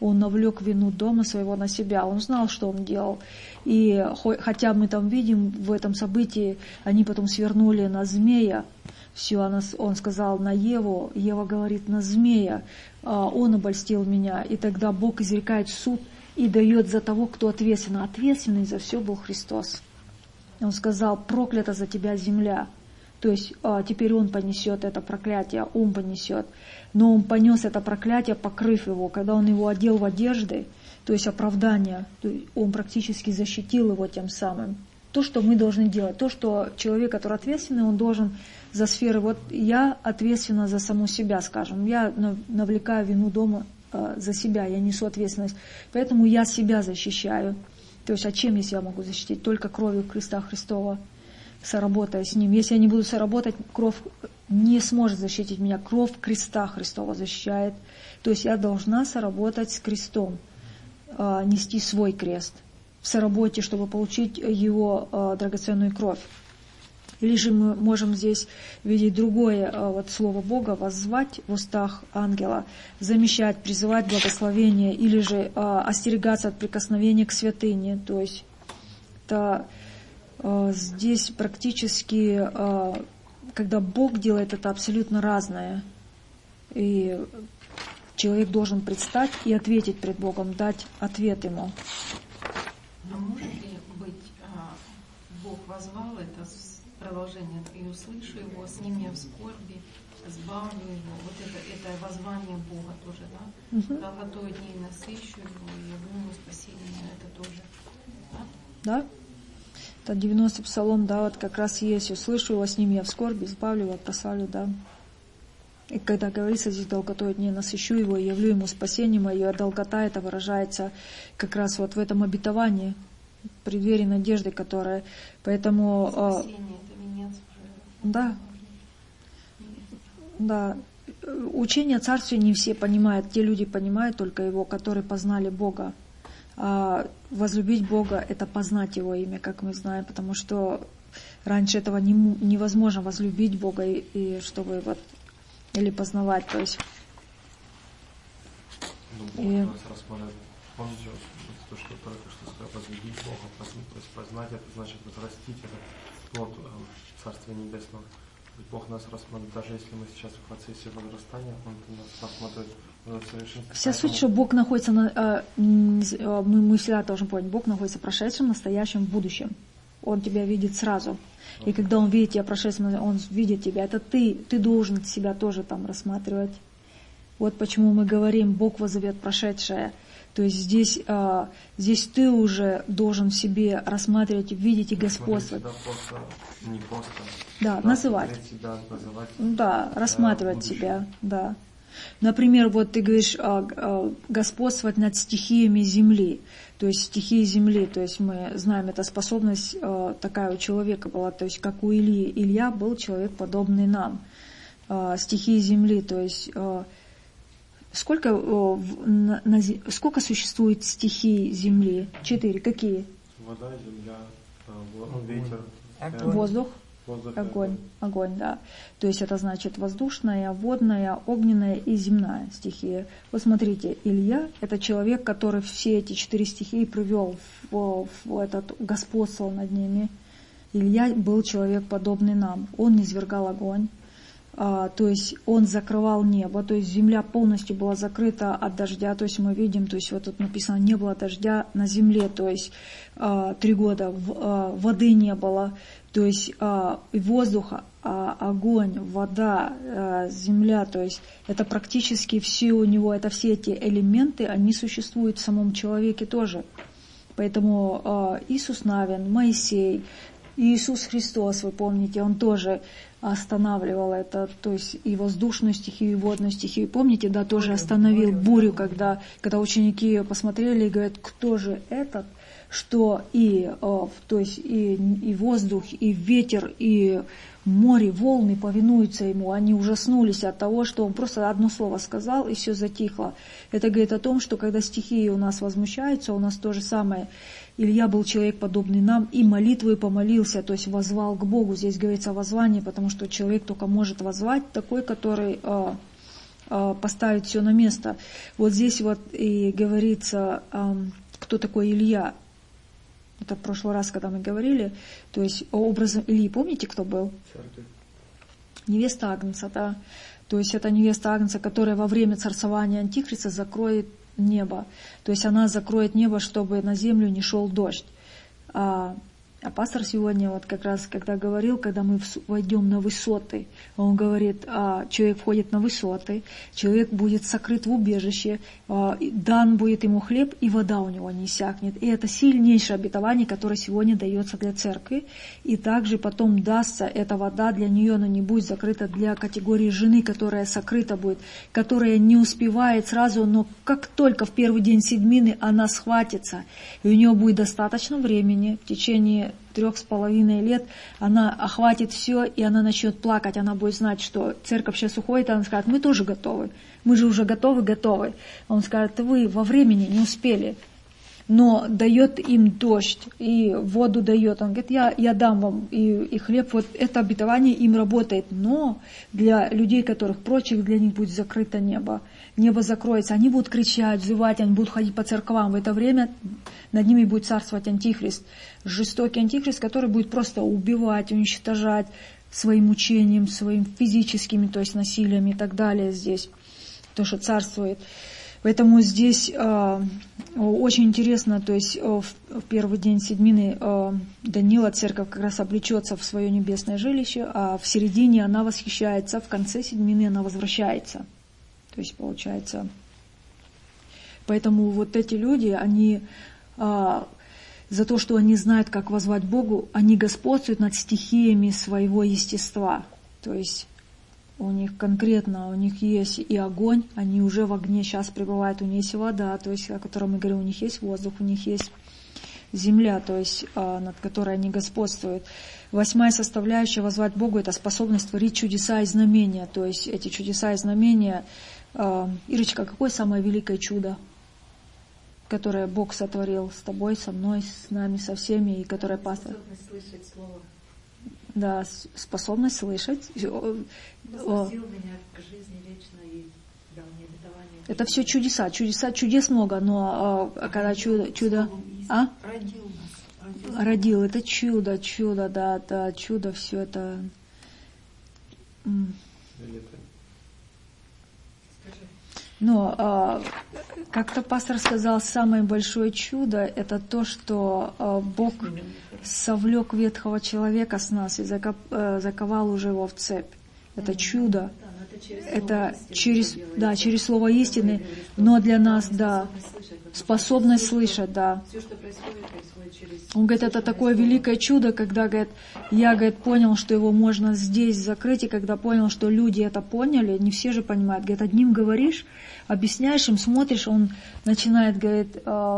он навлек вину дома своего на себя. Он знал, что он делал. И хотя мы там видим в этом событии, они потом свернули на змея, все, он сказал на Еву, Ева говорит на змея, он обольстил меня. И тогда Бог изрекает суд и дает за того, кто ответственен. Ответственный за все был Христос. Он сказал: проклята за тебя земля. То есть а, теперь он понесет это проклятие, он понесет. Но он понес это проклятие, покрыв его. Когда он его одел в одежды, то есть оправдание, то есть он практически защитил его тем самым. То, что мы должны делать, то, что человек, который ответственный, он должен за сферы. Вот я ответственна за саму себя, скажем. Я навлекаю вину дома а, за себя, я несу ответственность. Поэтому я себя защищаю. То есть, а чем я себя могу защитить? Только кровью креста Христова, соработая с Ним. Если я не буду соработать, кровь не сможет защитить меня. Кровь креста Христова защищает. То есть, я должна соработать с крестом, нести свой крест в соработе, чтобы получить Его драгоценную кровь. Или же мы можем здесь видеть другое вот, слово Бога, воззвать в устах ангела, замещать, призывать благословение, или же а, остерегаться от прикосновения к святыне. То есть это, а, здесь практически, а, когда Бог делает, это абсолютно разное. И человек должен предстать и ответить пред Богом, дать ответ Ему. Но может ли быть, а, Бог возвал это с продолжение, и услышу его, с ним я в скорби, сбавлю его. Вот это, это воззвание Бога тоже, да? Угу. Долготой дней насыщу его, и явлю ему спасение, это тоже, да? Да. Это девяностый псалом, да, вот как раз есть. Услышу его, с ним я в скорби, избавлю его, прославлю, да. И когда говорится здесь долготой дней насыщу его, и явлю ему спасение мое, а долгота это выражается как раз вот в этом обетовании, в преддверии надежды, которая, поэтому... Спасение, это венец уже. Да. Да. Учение о Царстве не все понимают. Те люди понимают только его, которые познали Бога. А возлюбить Бога — это познать Его имя, как мы знаем, потому что раньше этого не, невозможно возлюбить Бога и, и чтобы вот или познавать, то есть. Ну, Бог и... нас рассматривает. Помните, то, что только что сказал, возлюбить Бога, познать, то есть познать, это значит возрастить, это плод э, Царствия Небесного. Ведь Бог нас рассматривает, даже если мы сейчас в процессе возрастания, Он нас рассматривает в совершенстве. Вся суть, что Бог находится, на, э, мы, мы всегда должны понять, Бог находится в прошедшем, настоящем, в будущем. Он тебя видит сразу. И когда Он видит тебя прошедшем, Он видит тебя. Это ты, ты должен себя тоже там рассматривать. Вот почему мы говорим, Бог воззовет прошедшее. То есть здесь, а, здесь ты уже должен в себе рассматривать, видеть и господствовать. Просто, не просто, да, да, называть. Себя, называть. Да, рассматривать да, себя. Да. Например, вот ты говоришь а, а, господствовать над стихиями земли. То есть стихии земли, то есть мы знаем, эта способность а, такая у человека была, то есть как у Ильи. Илья был человек, подобный нам. А, стихии земли, то есть... А, Сколько, на, на, сколько существует стихий Земли? Четыре. Какие? Вода, земля, ветер, огонь. Воздух, воздух, огонь. Огонь, да. То есть это значит воздушная, водная, огненная и земная стихия. Вот смотрите, Илья — это человек, который все эти четыре стихии привел в, в этот, господствовал над ними. Илья был человек, подобный нам. Он низвергал огонь. А, то есть он закрывал небо, то есть земля полностью была закрыта от дождя, то есть мы видим, то есть вот тут написано, не было дождя на земле, то есть а, три года в, а, воды не было, то есть а, и воздуха, а, огонь, вода, а, земля, то есть это практически все у него, это все эти элементы, они существуют в самом человеке тоже. Поэтому а, Иисус Навин, Моисей, Иисус Христос, вы помните, Он тоже останавливал это, то есть и воздушную стихию, и водную стихию. Помните, да, тоже остановил бурю, когда, когда ученики посмотрели и говорят, кто же этот, что и, то есть и, и воздух, и ветер, и море, волны повинуются Ему. Они ужаснулись от того, что Он просто одно слово сказал, и все затихло. Это говорит о том, что когда стихии у нас возмущаются, у нас то же самое. Илья был человек, подобный нам, и молитвой помолился, то есть воззвал к Богу. Здесь говорится о воззвании, потому что человек только может воззвать, такой, который, поставить все на место. Вот здесь вот и говорится, кто такой Илья. Это в прошлый раз, когда мы говорили, то есть образом Ильи, помните, кто был? Церковь. Невеста Агнца, да. То есть это невеста Агнца, которая во время царствования Антихриста закроет небо. То есть она закроет небо, чтобы на землю не шел дождь. А, а пастор сегодня вот как раз, когда говорил, когда мы войдем на высоты, он говорит, а, человек входит на высоты, человек будет сокрыт в убежище, а, дан будет ему хлеб, и вода у него не иссякнет. И это сильнейшее обетование, которое сегодня дается для церкви. И также потом дастся эта вода для нее, она не будет закрыта для категории жены, которая сокрыта будет, которая не успевает сразу, но как только в первый день седьмины она схватится, и у нее будет достаточно времени в течение трех с половиной лет, она охватит все, и она начнет плакать, она будет знать, что церковь сейчас уходит, она скажет, мы тоже готовы, мы же уже готовы, готовы. Он скажет, вы во времени не успели, но дает им дождь, и воду дает. Он говорит, я, я дам вам и, и хлеб, вот это обетование им работает, но для людей, которых прочих, для них будет закрыто небо. Небо закроется, они будут кричать, взывать, они будут ходить по церквам. В это время над ними будет царствовать Антихрист, жестокий Антихрист, который будет просто убивать, уничтожать своим учением, своим физическими, то есть насилием и так далее здесь, то, что царствует. Поэтому здесь э, очень интересно, то есть э, в, в первый день седьмины э, Даниила церковь как раз облечется в свое небесное жилище, а в середине она восхищается, в конце седьмины она возвращается. То есть получается, поэтому вот эти люди, они а, за то, что они знают, как воззвать Богу, они господствуют над стихиями своего естества. То есть у них конкретно, у них есть и огонь, они уже в огне сейчас пребывают, у них есть вода, то есть о которой мы говорим, у них есть воздух, у них есть земля, то есть а, над которой они господствуют. Восьмая составляющая воззвать Богу — это способность творить чудеса и знамения. То есть эти чудеса и знамения. А, Ирочка, какое самое великое чудо, которое Бог сотворил с тобой, со мной, с нами, со всеми, и которое пастор? Способность слышать слово. Да, способность слышать. Возвратил меня к жизни вечной и дал мне обетование. Это все чудеса. Чудеса, чудес много, но а, когда чудо, чудо, а? Родил нас. Родил. Родил. Это чудо, чудо, да, да, чудо, все это. Но а, как-то пастор сказал, самое большое чудо — это то, что а, Бог совлек ветхого человека с нас и закоп, а, заковал уже его в цепь. Это чудо. Это через, да, через слово истины, но для нас, да, способность слышать, да. Он говорит, это такое великое чудо, когда, говорит, я, говорит, понял, что его можно здесь закрыть, и когда понял, что люди это поняли, не все же понимают, говорит, одним говоришь, объясняешь им, смотришь, он начинает, говорит,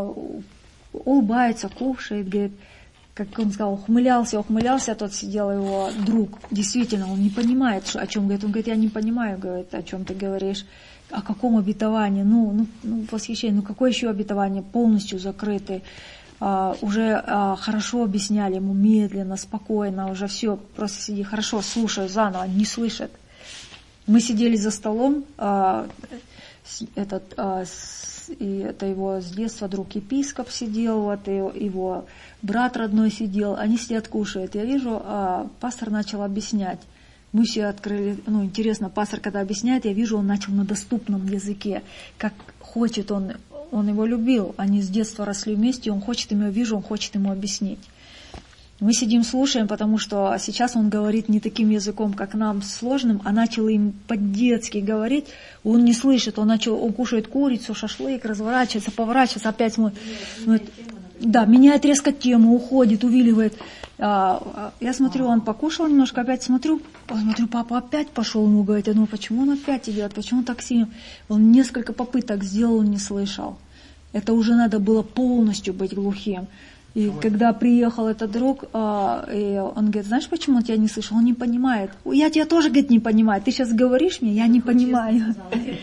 улыбается, кушает, говорит, как он сказал, ухмылялся, ухмылялся, а тот сидел его друг. Действительно, он не понимает, о чем говорит. Он говорит, я не понимаю, говорит, о чем ты говоришь. О каком обетовании? Ну, ну, ну восхищение. Ну, какое еще обетование? Полностью закрыты. А, уже а, хорошо объясняли ему, медленно, спокойно, уже все, просто сиди, хорошо, слушай заново, не слышит. Мы сидели за столом, а, этот... А, и это его с детства друг епископ сидел, вот, и его брат родной сидел, они сидят, кушают. Я вижу, а, пастор начал объяснять. Мы все открыли, ну, интересно, пастор, когда объясняет, я вижу, он начал на доступном языке, как хочет он, он его любил, они с детства росли вместе, он хочет ему, я вижу, он хочет ему объяснить. Мы сидим, слушаем, потому что сейчас он говорит не таким языком, как нам, сложным, а начал им по-детски говорить, он не слышит, он начал, он кушает курицу, шашлык, разворачивается, поворачивается, опять смотрит. Да, меняет резко тему, уходит, увиливает. Я смотрю, он покушал немножко, опять смотрю, смотрю, папа опять пошел, ему говорит, я думаю, почему он опять идет, почему он так сильно? Он несколько попыток сделал, он не слышал. Это уже надо было полностью быть глухим. И когда приехал этот друг, а, и он говорит, знаешь, почему я тебя не слышал? Он не понимает. Я тебя тоже, говорит, не понимаю. Ты сейчас говоришь мне, я не понимаю.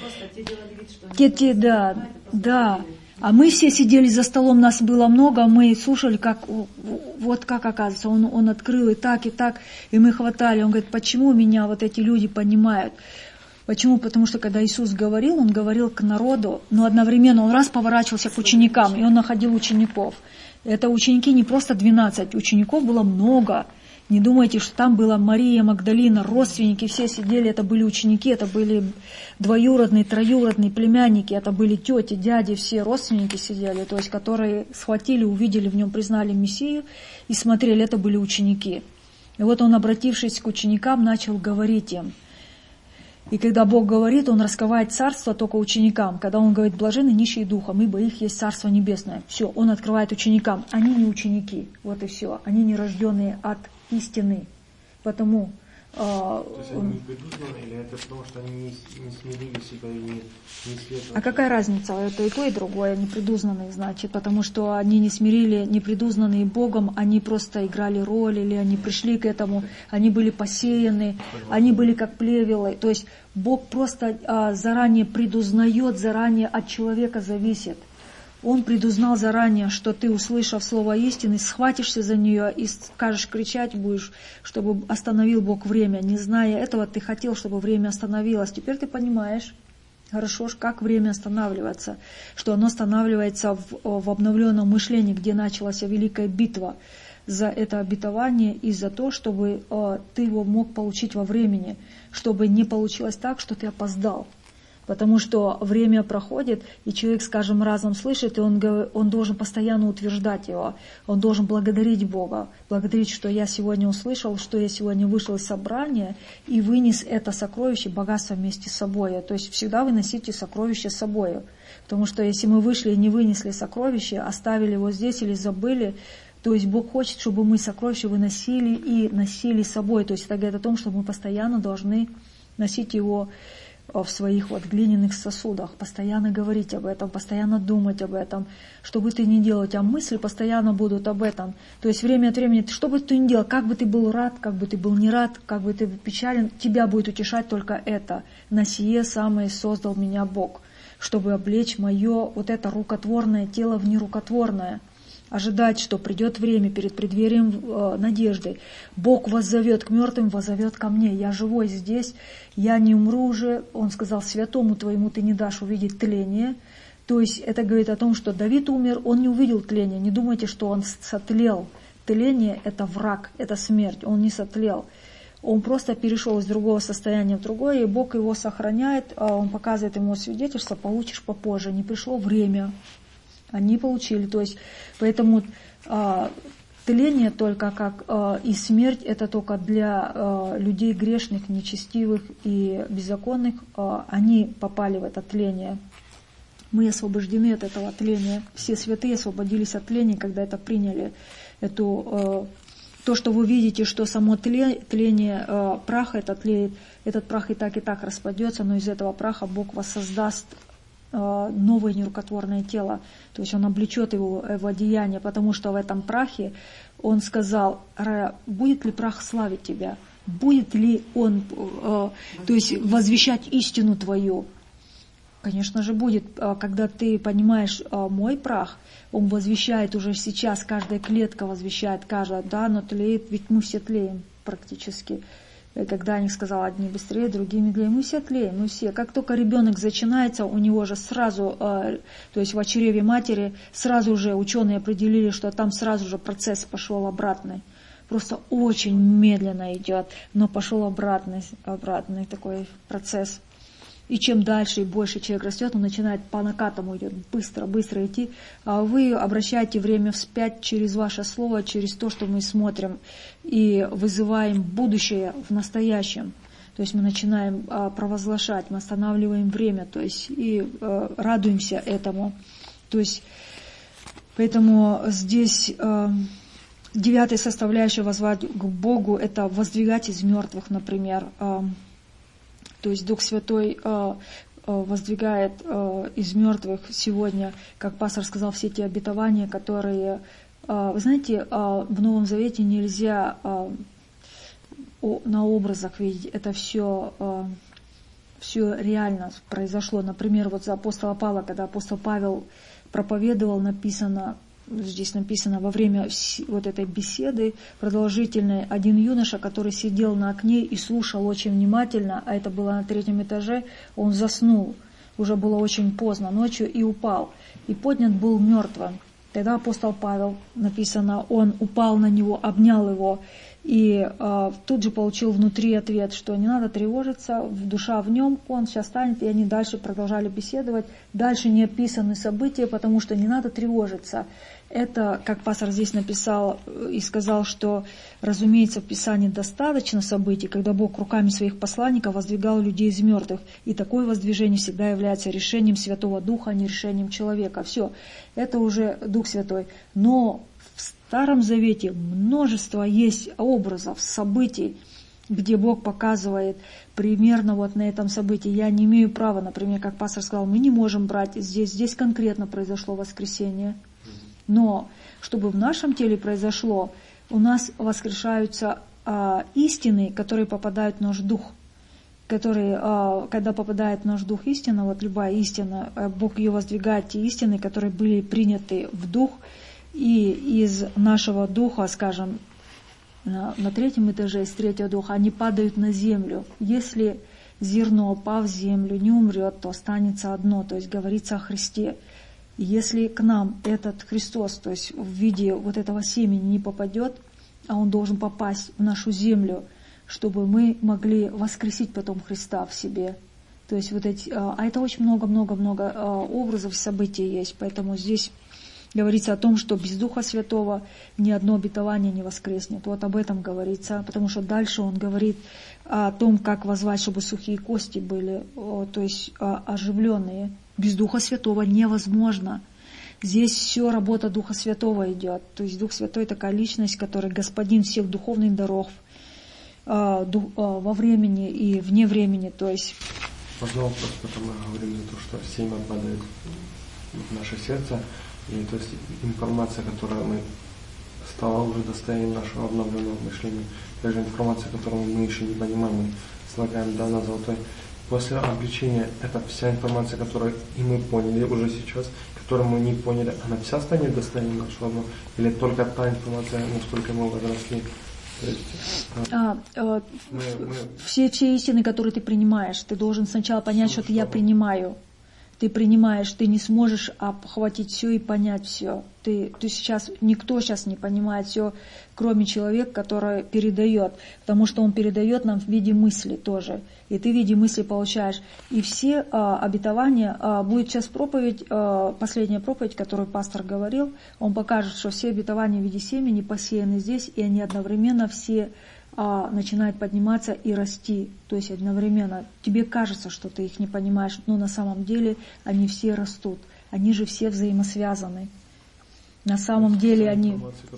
Да, да. А мы все сидели за столом, нас было много, мы слушали, как, вот как оказывается, он, он открыл и так, и так, и мы хватали. Он говорит, почему меня вот эти люди понимают? Почему? Потому что когда Иисус говорил, Он говорил к народу, но одновременно Он раз поворачивался к ученикам, и Он находил учеников. Это ученики не просто двенадцать, учеников было много. Не думайте, что там была Мария Магдалина, родственники, все сидели, это были ученики, это были двоюродные, троюродные племянники, это были тети, дяди, все родственники сидели, то есть которые схватили, увидели в нем, признали Мессию и смотрели, это были ученики. И вот он, обратившись к ученикам, начал говорить им. И когда Бог говорит, Он раскрывает царство только ученикам. Когда Он говорит, блаженны нищие духом, ибо их есть царство небесное. Все, Он открывает ученикам. Они не ученики, вот и все. Они не рожденные от истины. Потому... То есть они не предузнаны, или это потому, что они не, не смирили себя и не, не следовали? А какая разница? Это и то, и другое. Непредузнанные, значит, потому что они не смирили, непредузнанные Богом, они просто играли роль, или они пришли к этому, они были посеяны, они были как плевелы. То есть Бог просто а, заранее предузнает, заранее от человека зависит. Он предузнал заранее, что ты, услышав слово истины, схватишься за нее и скажешь, кричать будешь, чтобы остановил Бог время. Не зная этого, ты хотел, чтобы время остановилось. Теперь ты понимаешь, хорошо, как время останавливается, что оно останавливается в, в обновленном мышлении, где началась великая битва за это обетование и за то, чтобы э, ты его мог получить во времени, чтобы не получилось так, что ты опоздал. Потому что время проходит, и человек, скажем, разом слышит, и он, он должен постоянно утверждать его. Он должен благодарить Бога, благодарить, что я сегодня услышал, что я сегодня вышел из собрания и вынес это сокровище, богатство вместе с собой. То есть всегда выносите сокровище с собой. Потому что если мы вышли и не вынесли сокровище, оставили его здесь или забыли, то есть Бог хочет, чтобы мы сокровища выносили и носили с собой. То есть это говорит о том, что мы постоянно должны носить его в своих вот глиняных сосудах, постоянно говорить об этом, постоянно думать об этом, что бы ты ни делал, у тебя мысли постоянно будут об этом. То есть время от времени, что бы ты ни делал, как бы ты был рад, как бы ты был не рад, как бы ты печален, тебя будет утешать только это. На сие самое создал меня Бог, чтобы облечь мое вот это рукотворное тело в нерукотворное. Ожидать, что придет время перед преддверием э, надежды. Бог вас зовет к мертвым, вас зовет ко мне. Я живой здесь, я не умру уже. Он сказал, святому твоему ты не дашь увидеть тление. То есть это говорит о том, что Давид умер, он не увидел тления. Не думайте, что он сотлел. Тление – это враг, это смерть. Он не сотлел. Он просто перешел из другого состояния в другое, и Бог его сохраняет. Он показывает ему свидетельство, получишь попозже. Не пришло время. Они получили, то есть, поэтому а, тление только как а, и смерть это только для а, людей грешных, нечестивых и беззаконных, а, они попали в это тление. Мы освобождены от этого тления. Все святые освободились от тления, когда это приняли. Эту, а, то, что вы видите, что само тление, тление а, праха, это тлеет, этот прах и так и так распадется, но из этого праха Бог воссоздаст новое нерукотворное тело, то есть Он облечет его в одеяние, потому что в этом прахе Он сказал, будет ли прах славить тебя, будет ли он, то есть возвещать истину твою. Конечно же будет, когда ты понимаешь мой прах, он возвещает уже сейчас, каждая клетка возвещает, каждая, да, но тлеет, ведь мы все тлеем практически. Когда они сказали, одни быстрее, другие медленнее, мы все тлеем, мы все. Как только ребенок зачинается, у него же сразу, э, то есть в чреве матери, сразу же ученые определили, что там сразу же процесс пошел обратный. Просто очень медленно идет, но пошел обратный, обратный такой процесс. И чем дальше и больше человек растет, он начинает по накатам идет, быстро, быстро идти. А вы обращаете время вспять через ваше слово, через то, что мы смотрим, и вызываем будущее в настоящем. То есть мы начинаем а, провозглашать, мы останавливаем время, то есть и а, радуемся этому. То есть, поэтому здесь а, девятая составляющая воззвать к Богу, это воздвигать из мертвых, например. А, То есть Дух Святой э, воздвигает э, из мертвых сегодня, как пастор сказал, все те обетования, которые... Э, вы знаете, э, в Новом Завете нельзя э, о, на образах видеть. Это все, э, все реально произошло. Например, вот за апостола Павла, когда апостол Павел проповедовал, написано, здесь написано, во время вот этой беседы продолжительной, один юноша, который сидел на окне и слушал очень внимательно, а это было на третьем этаже, он заснул, уже было очень поздно ночью, и упал, и поднят был мертвым. Тогда апостол Павел, написано, он упал на него, обнял его, и э, тут же получил внутри ответ, что не надо тревожиться, душа в нем, он сейчас станет, и они дальше продолжали беседовать. Дальше не описаны события, потому что не надо тревожиться. Это, как пастор здесь написал и сказал, что, разумеется, в Писании достаточно событий, когда Бог руками своих посланников воздвигал людей из мертвых. И такое воздвижение всегда является решением Святого Духа, а не решением человека. Все, это уже Дух Святой. Но в Старом Завете множество есть образов, событий, где Бог показывает примерно вот на этом событии. Я не имею права, например, как пастор сказал, мы не можем брать здесь, здесь конкретно произошло воскресение. Но чтобы в нашем теле произошло, у нас воскрешаются а, истины, которые попадают в наш дух. Которые, а, когда попадает в наш дух истина, вот любая истина, Бог ее воздвигает, те истины, которые были приняты в дух, и из нашего духа, скажем, на, на третьем этаже, из третьего духа, они падают на землю. Если зерно, упав в землю, не умрет, то останется одно, то есть говорится о Христе. Если к нам этот Христос, то есть в виде вот этого семени не попадет, а он должен попасть в нашу землю, чтобы мы могли воскресить потом Христа в себе. То есть вот эти, а это очень много-много-много образов, событий есть, поэтому здесь говорится о том, что без Духа Святого ни одно обетование не воскреснет. Вот об этом говорится, потому что дальше он говорит о том, как воззвать, чтобы сухие кости были, то есть оживленные. Без Духа Святого невозможно. Здесь все работа Духа Святого идет. То есть Дух Святой такая личность, который господин всех духовных даров во времени и вне времени. То есть Возможно, вопрос, потом мы говорили то, что семя падает в наше сердце, и то есть информация, которая мы стала уже достоянием нашего обновленного мышления, даже информация, которую мы еще не понимаем, мы слагаем да, на золотой. После обличения, это вся информация, которую и мы поняли уже сейчас, которую мы не поняли, она вся станет достоянием нашего обновления, или только та информация, насколько мы возросли. То есть, а, а, мы, мы... Все, все истины, которые ты принимаешь, ты должен сначала понять, что, что я принимаю. Ты принимаешь, ты не сможешь обхватить все и понять все. Ты, ты сейчас, никто сейчас не понимает все, кроме человека, который передает, потому что он передает нам в виде мысли тоже. И ты в виде мысли получаешь. И все а, обетования, а, будет сейчас проповедь, а, последняя проповедь, которую пастор говорил, он покажет, что все обетования в виде семени посеяны здесь, и они одновременно все а, начинают подниматься и расти. То есть одновременно. Тебе кажется, что ты их не понимаешь, но на самом деле они все растут. Они же все взаимосвязаны. На самом деле они,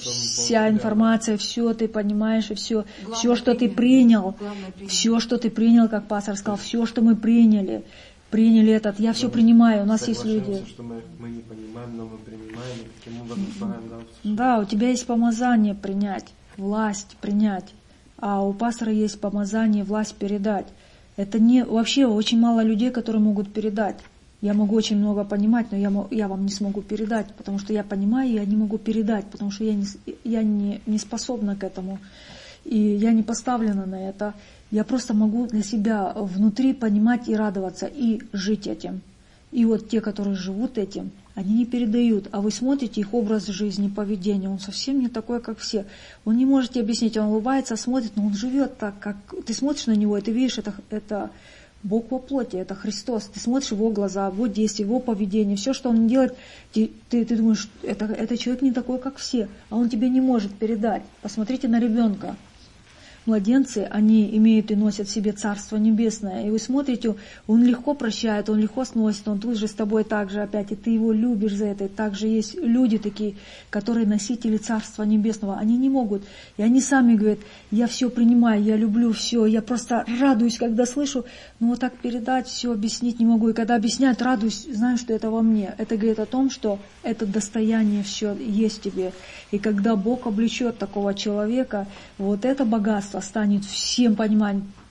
вся информация, все ты понимаешь, и все, все, что ты принял, все, что ты принял, как пастор сказал, все, что мы приняли, приняли этот, я все принимаю, у нас есть люди. Что мы, мы не понимаем, но мы принимаем, и таким образом слагаем, да, да, у тебя есть помазание принять, власть принять, а у пастора есть помазание, власть передать. Это не, вообще очень мало людей, которые могут передать. Я могу очень много понимать, но я, я вам не смогу передать, потому что я понимаю, и я не могу передать, потому что я, не, я не, не способна к этому, и я не поставлена на это. Я просто могу для себя внутри понимать и радоваться, и жить этим. И вот те, которые живут этим, они не передают, а вы смотрите их образ жизни, поведение, он совсем не такой, как все. Он не может тебе объяснить, он улыбается, смотрит, но он живет так, как ты смотришь на него, и ты видишь, это... это Бог во плоти, это Христос. Ты смотришь в его глаза, в его действия, в его поведение, все, что он делает, ты, ты, ты думаешь, это, это человек не такой, как все, а он тебе не может передать. Посмотрите на ребенка. Младенцы, они имеют и носят в себе Царство Небесное. И вы смотрите, он легко прощает, он легко сносит, он тут же с тобой так же опять, и ты его любишь за это. И также есть люди такие, которые носители Царства Небесного. Они не могут. И они сами говорят, я все принимаю, я люблю все, я просто радуюсь, когда слышу, но вот так передать все, объяснить не могу. И когда объясняют, радуюсь, знаю, что это во мне. Это говорит о том, что это достояние все есть в тебе. И когда Бог облечет такого человека, вот это богатство станет всем пониманием.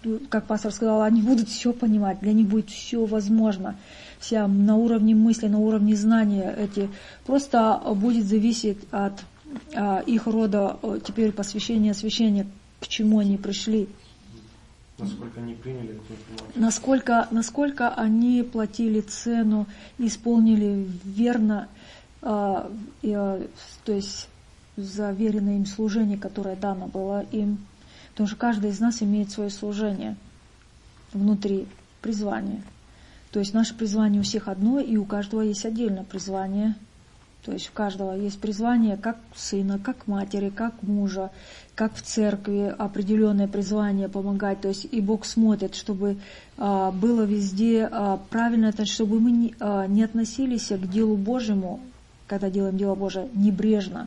как пастор сказал, они будут все понимать, для них будет все возможно. Вся на уровне мысли, на уровне знания эти. Просто будет зависеть от а, их рода теперь посвящения, освящения, к чему они пришли. Насколько они приняли эту информацию. Насколько, насколько они платили цену, исполнили верно, а, и, а, то есть заверенное им служение, которое дано было им. Потому что каждый из нас имеет свое служение внутри, призвание. То есть наше призвание у всех одно, и у каждого есть отдельное призвание. То есть у каждого есть призвание как сына, как матери, как мужа, как в церкви определенное призвание помогать. То есть и Бог смотрит, чтобы а, было везде а, правильно, это, чтобы мы не, а, не относились к делу Божьему, когда делаем дело Божие, небрежно.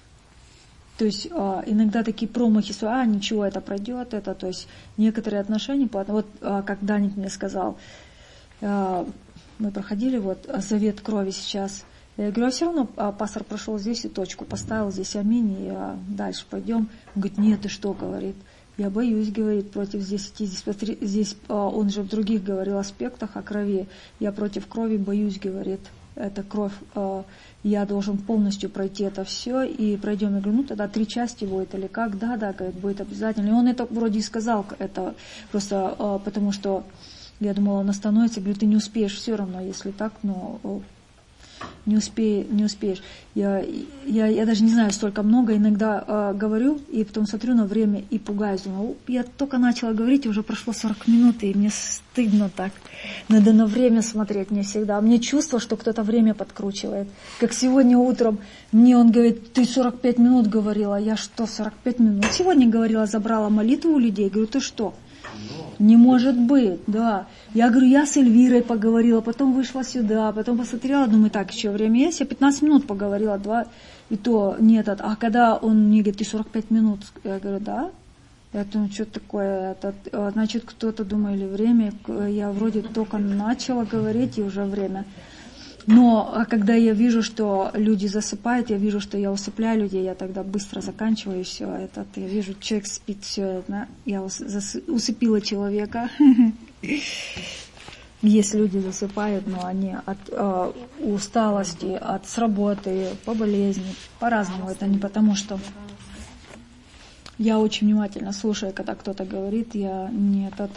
То есть а, иногда такие промахи, что а, ничего, это пройдет, это, то есть некоторые отношения, вот а, как Даник мне сказал, а, мы проходили вот завет крови сейчас. Я говорю, а все равно а, пастор прошел здесь и точку поставил, здесь аминь, и а, дальше пойдем. Он говорит, нет, ты что, говорит, я боюсь, говорит, против здесь идти, здесь, посмотри, здесь а, он же в других говорил аспектах о крови, я против крови боюсь, говорит, это кровь, а, я должен полностью пройти это все, и пройдем. Я говорю, ну тогда три части будет или как? Да, да, говорит, будет обязательно. И он это вроде и сказал, это просто а, потому что я думала, он остановится, говорю, ты не успеешь все равно, если так, но... Не, успе, не успеешь. Я, я, я даже не знаю, столько много. Иногда э, говорю, и потом смотрю на время и пугаюсь. Думаю, я только начала говорить, и уже прошло сорок минут, и мне стыдно так. Надо на время смотреть мне всегда. Мне чувство, что кто-то время подкручивает. Как сегодня утром мне он говорит, ты сорок пять минут говорила. Я что, сорок пять минут? Сегодня говорила, забрала молитву у людей. Говорю, ты что? Не может быть, да. Я говорю, я с Эльвирой поговорила, потом вышла сюда, потом посмотрела, думаю, так, еще время есть, я пятнадцать минут поговорила, два, и то нет. А когда он мне говорит, ты сорок пять минут, я говорю, да. Я думаю, что такое, это, значит, кто-то думал, или время, я вроде только начала говорить, и уже время. Но когда я вижу, что люди засыпают, я вижу, что я усыпляю людей, я тогда быстро заканчиваю все это. Я вижу, человек спит, все, да? Я усыпила человека. Есть люди засыпают, но они от э, усталости, от с работы, по болезни, по-разному. Это не потому, что я очень внимательно слушаю, когда кто-то говорит, я не этот...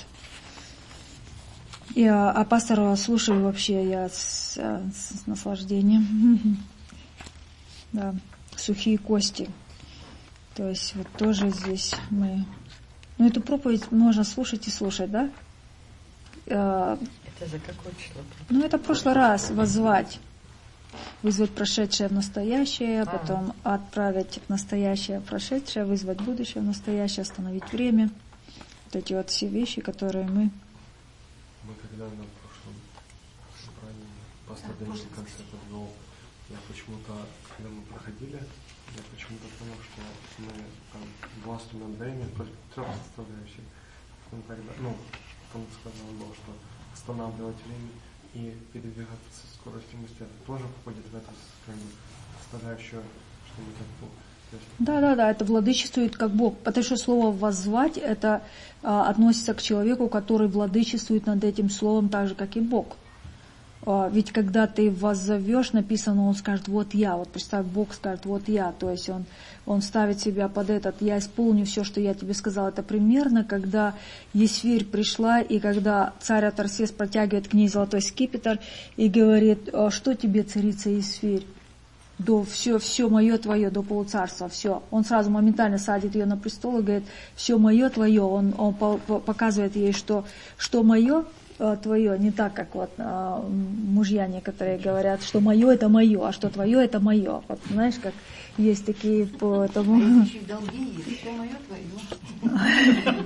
Я, а пастора слушаю вообще я с, с наслаждением. Да, сухие кости. То есть вот тоже здесь мы... Ну, эту проповедь можно слушать и слушать, да? Это за какое число? Ну, это в прошлый раз воззвать. Вызвать прошедшее в настоящее, потом отправить в настоящее в прошедшее, вызвать будущее в настоящее, остановить время. Вот эти вот все вещи, которые мы... Мы когда на прошлом собрании пастор Данил концерт вел, я почему-то, когда мы проходили, я почему-то понял, что мы там властью над временем, трех составляющих, потом тогда, ну, потом сказано было, что останавливать время и передвигаться со скоростью мысли, это тоже входит в эту как бы, составляющую, что мы так было. Да, да, да, это владычествует как Бог. Потому что слово «воззвать» это а, относится к человеку, который владычествует над этим словом так же, как и Бог. А, ведь когда ты воззовешь, написано, он скажет «вот я». Вот представь, Бог скажет «вот я». То есть он, он ставит себя под этот «я исполню все, что я тебе сказал». Это примерно, когда Есфирь пришла, и когда царь Атарсес протягивает к ней золотой скипетр и говорит «что тебе, царица Есфирь?» До все, все мое твое, до полуцарства, все. Он сразу моментально садит ее на престол и говорит, все мое твое. Он, он по, по, показывает ей, что, что мое а, твое, не так, как вот а, мужья некоторые говорят, что мое это мое, а что твое это мое. Вот, знаешь, как есть такие по этому. Долги, что мое твое.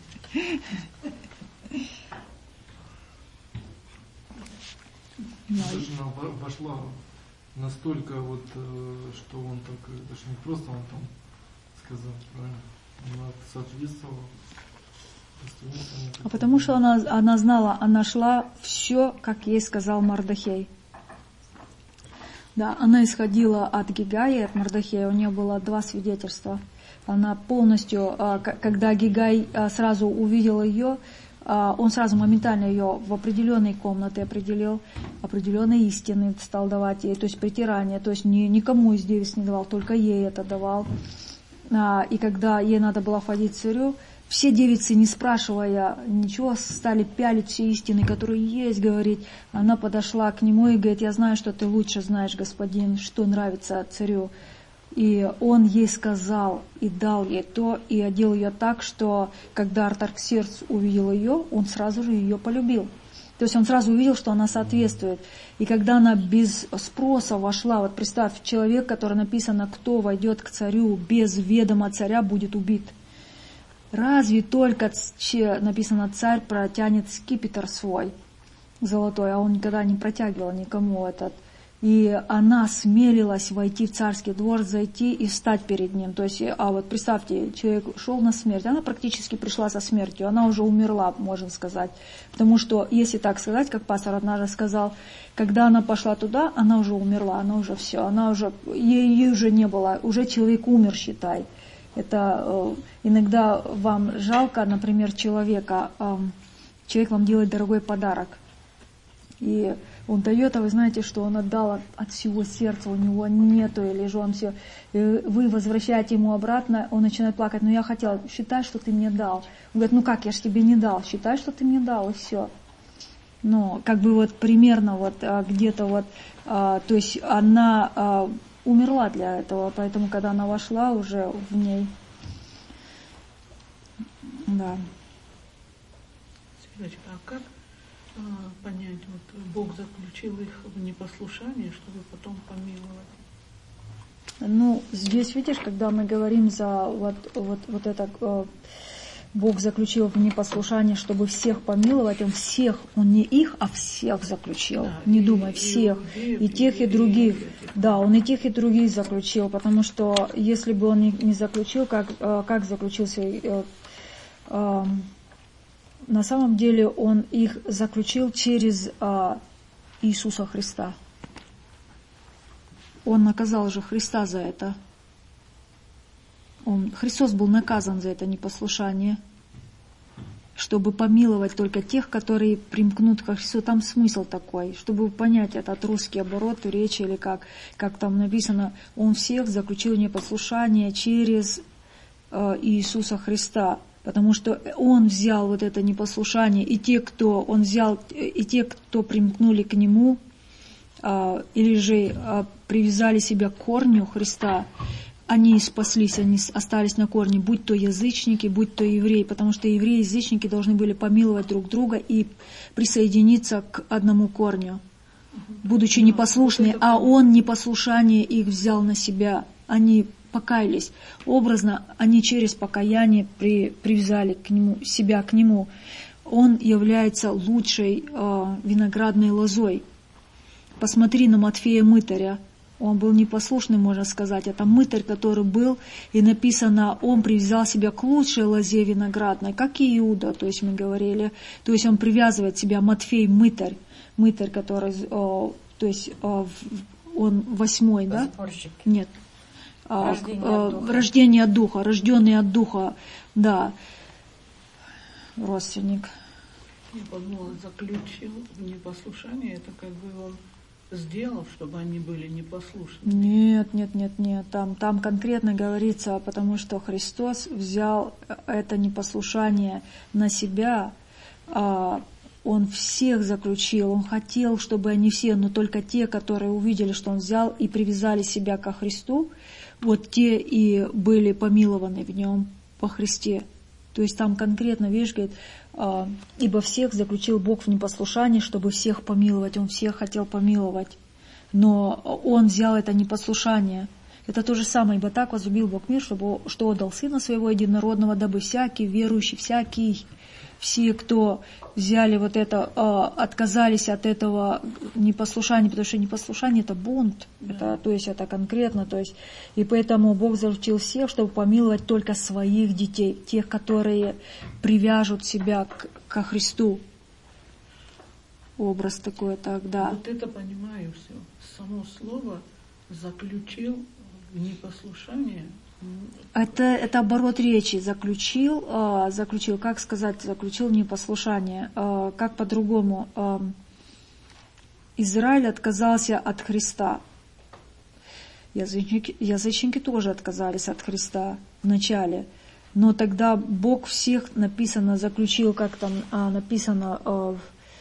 Жена вошла настолько вот, что он так, это же не просто он там сказал, правильно? Она соответствовала. А потому что она, она знала, она шла все, как ей сказал Мардохей. Да, она исходила от Гигая, от Мардохея, у нее было два свидетельства. Она полностью, когда Гигай сразу увидел ее, он сразу моментально ее в определенные комнаты определил, определенные истины стал давать ей, то есть притирание, то есть ни, никому из девиц не давал, только ей это давал. И когда ей надо было входить в царю, все девицы, не спрашивая ничего, стали пялить все истины, которые есть, говорить. Она подошла к нему и говорит: я знаю, что ты лучше знаешь, господин, что нравится царю. И он ей сказал и дал ей то, и одел ее так, что когда Артаксеркс увидел ее, он сразу же ее полюбил. То есть он сразу увидел, что она соответствует. И когда она без спроса вошла, вот представь, человек, который написано, кто войдет к царю без ведома царя, будет убит. Разве только написано, царь протянет скипетр свой золотой, а он никогда не протягивал никому этот. И она смелилась войти в царский двор, зайти и встать перед ним. То есть, а вот представьте, человек шел на смерть, она практически пришла со смертью, она уже умерла, можно сказать. Потому что, если так сказать, как пастор однажды сказал, когда она пошла туда, она уже умерла, она уже все, она уже, ей, ей уже не было, уже человек умер, считай. Это э, иногда вам жалко, например, человека, э, человек вам делает дорогой подарок, и он дает, а вы знаете, что он отдал от, от всего сердца, у него нету, или же он все, вы возвращаете ему обратно, он начинает плакать, ну я хотел, считай, что ты мне дал. Он говорит, ну как, я же тебе не дал, считай, что ты мне дал, и все. Ну, как бы вот примерно вот где-то вот, а, то есть она а, умерла для этого, поэтому когда она вошла уже в ней, да. Светочка, а как понять, вот Бог заключил их в непослушание, чтобы потом помиловать? Ну, здесь, видишь, когда мы говорим за вот, вот, вот это, э, Бог заключил в непослушание, чтобы всех помиловать, Он всех, Он не их, а всех заключил, да, не и, думай, всех, и, и тех, и, и других, и да, Он и тех, и других заключил, потому что если бы Он не, не заключил, как, э, как заключился... Э, э, На самом деле Он их заключил через а, Иисуса Христа. Он наказал же Христа за это. Он, Христос был наказан за это непослушание, чтобы помиловать только тех, которые примкнут ко Христу. Там смысл такой, чтобы понять этот русский оборот речи, или как, как там написано, Он всех заключил в непослушание через а, Иисуса Христа. Потому что Он взял вот это непослушание, и те, кто Он взял, и те, кто примкнули к Нему, а, или же а, привязали себя к корню Христа, они спаслись, они остались на корне, будь то язычники, будь то евреи, потому что евреи и язычники должны были помиловать друг друга и присоединиться к одному корню, будучи непослушными, а Он непослушание их взял на себя, они покаялись. Образно они через покаяние при, привязали к нему, себя к Нему. Он является лучшей э, виноградной лозой. Посмотри на Матфея Мытаря. Он был непослушным, можно сказать. Это мытарь, который был, и написано, он привязал себя к лучшей лозе виноградной, как и Иуда, то есть мы говорили. То есть он привязывает себя, Матфей Мытарь, мытарь, который, э, то есть э, он восьмой, да? Нет. Рождение от духа. Рождение от духа, рожденный от духа, да, родственник. Я подумала, заключил в непослушание, это как бы он сделал, чтобы они были непослушны. Нет, нет, нет, нет, там, там конкретно говорится, потому что Христос взял это непослушание на себя, Он всех заключил, Он хотел, чтобы они все, но только те, которые увидели, что Он взял и привязали себя ко Христу, вот те и были помилованы в Нем по Христе. То есть там конкретно, видишь, говорит, ибо всех заключил Бог в непослушании, чтобы всех помиловать. Он всех хотел помиловать. Но Он взял это непослушание. Это то же самое, ибо так возлюбил Бог мир, чтобы, что отдал Сына Своего Единородного, дабы всякий верующий, всякий, все, кто взяли вот это, отказались от этого непослушания, потому что непослушание — это бунт, да. это, то есть это конкретно, то есть, и поэтому Бог заручил всех, чтобы помиловать только своих детей, тех, которые привяжут себя к, ко Христу. Образ такой тогда. Вот это понимаю все. Само слово «заключил» в непослушание, Это, это оборот речи. Заключил, э, заключил, как сказать, заключил непослушание. Э, как по-другому? Э, Израиль отказался от Христа. Язычники, язычники тоже отказались от Христа вначале. Но тогда Бог всех, написано, заключил, как там а, написано, э,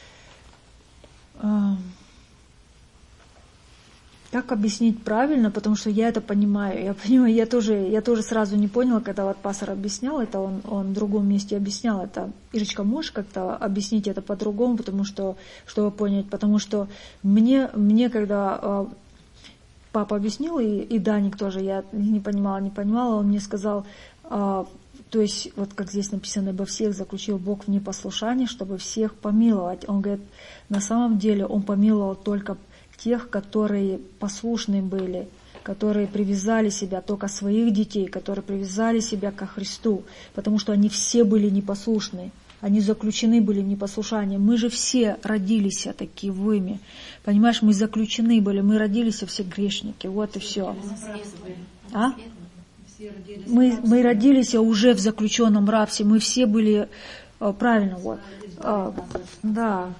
э, как объяснить правильно, потому что я это понимаю. Я понимаю, я тоже, я тоже сразу не поняла, когда вот пастор объяснял это, он, он в другом месте объяснял это. Ирочка, можешь как-то объяснить это по-другому, потому что, чтобы понять, потому что мне, мне когда э, папа объяснил, и, и Даник тоже, я не понимала, не понимала, он мне сказал, э, то есть, вот как здесь написано, обо всех заключил Бог в непослушании, чтобы всех помиловать. Он говорит, на самом деле он помиловал только тех, которые послушны были, которые привязали себя, только своих детей, которые привязали себя ко Христу, потому что они все были непослушны, они заключены были в непослушании. Мы же все родились таковыми, понимаешь, мы заключены были, мы родились все грешники, вот и все. А? Мы, мы родились уже в заключенном рабстве, мы все были, правильно, вот, а, да.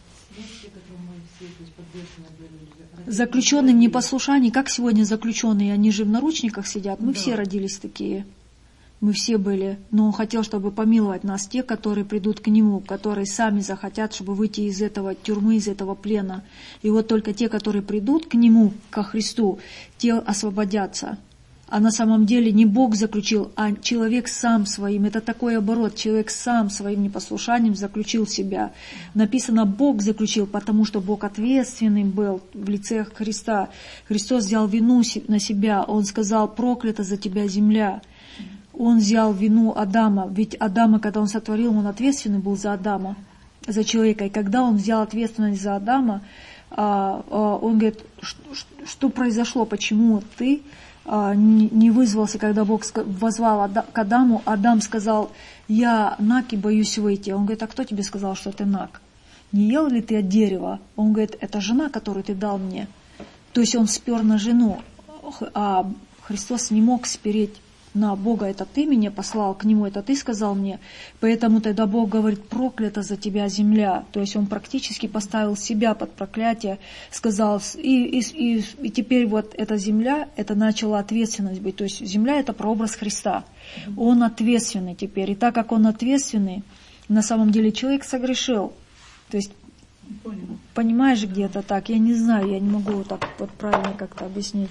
Заключенные в непослушании, как сегодня заключенные, они же в наручниках сидят, мы да. все родились такие, мы все были, но Он хотел, чтобы помиловать нас, те, которые придут к Нему, которые сами захотят, чтобы выйти из этого тюрьмы, из этого плена, и вот только те, которые придут к Нему, ко Христу, те освободятся. А на самом деле не Бог заключил, а человек сам своим. Это такой оборот. Человек сам своим непослушанием заключил себя. Написано, Бог заключил, потому что Бог ответственный был в лице Христа. Христос взял вину на себя. Он сказал, проклята за тебя земля. Он взял вину Адама. Ведь Адама, когда он сотворил, он ответственный был за Адама, за человека. И когда он взял ответственность за Адама, он говорит, что произошло, почему ты не вызвался, когда Бог воззвал к Адаму. Адам сказал, я наг и боюсь выйти. Он говорит, а кто тебе сказал, что ты наг? Не ел ли ты от дерева? Он говорит, это жена, которую ты дал мне. То есть он спер на жену, а Христос не мог спереть на Бога, это ты меня послал к Нему, это ты сказал мне. Поэтому тогда Бог говорит, проклята за тебя земля. То есть Он практически поставил себя под проклятие, сказал, и, и, и, и теперь вот эта земля, это начала ответственность быть. То есть земля это прообраз Христа. Он ответственный теперь. И так как Он ответственный, на самом деле человек согрешил. То есть, понял. Понимаешь, где-то так, я не знаю, я не могу вот так вот правильно как-то объяснить.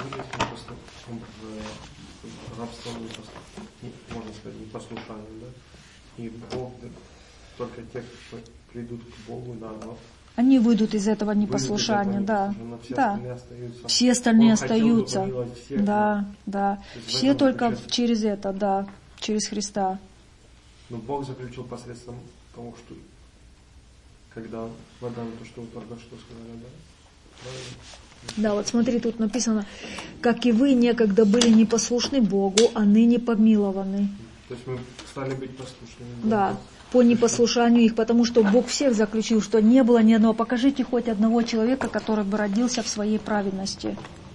Рабство, можно сказать, непослушанием, да? И Бог, только те, кто придут к Богу, да, но они выйдут из этого непослушания, да. Все да. остальные остаются. Все остальные остаются. Всех, да, да. Все только через это, да, через Христа. Но Бог заключил посредством того, что когда вода, то, что вы только что сказали, да? Правильно? Да, вот смотри, тут написано, как и вы некогда были непослушны Богу, а ныне помилованы. То есть мы стали быть послушными. Да, по непослушанию их, потому что Бог всех заключил, что не было ни одного. Покажите хоть одного человека, который бы родился в своей праведности.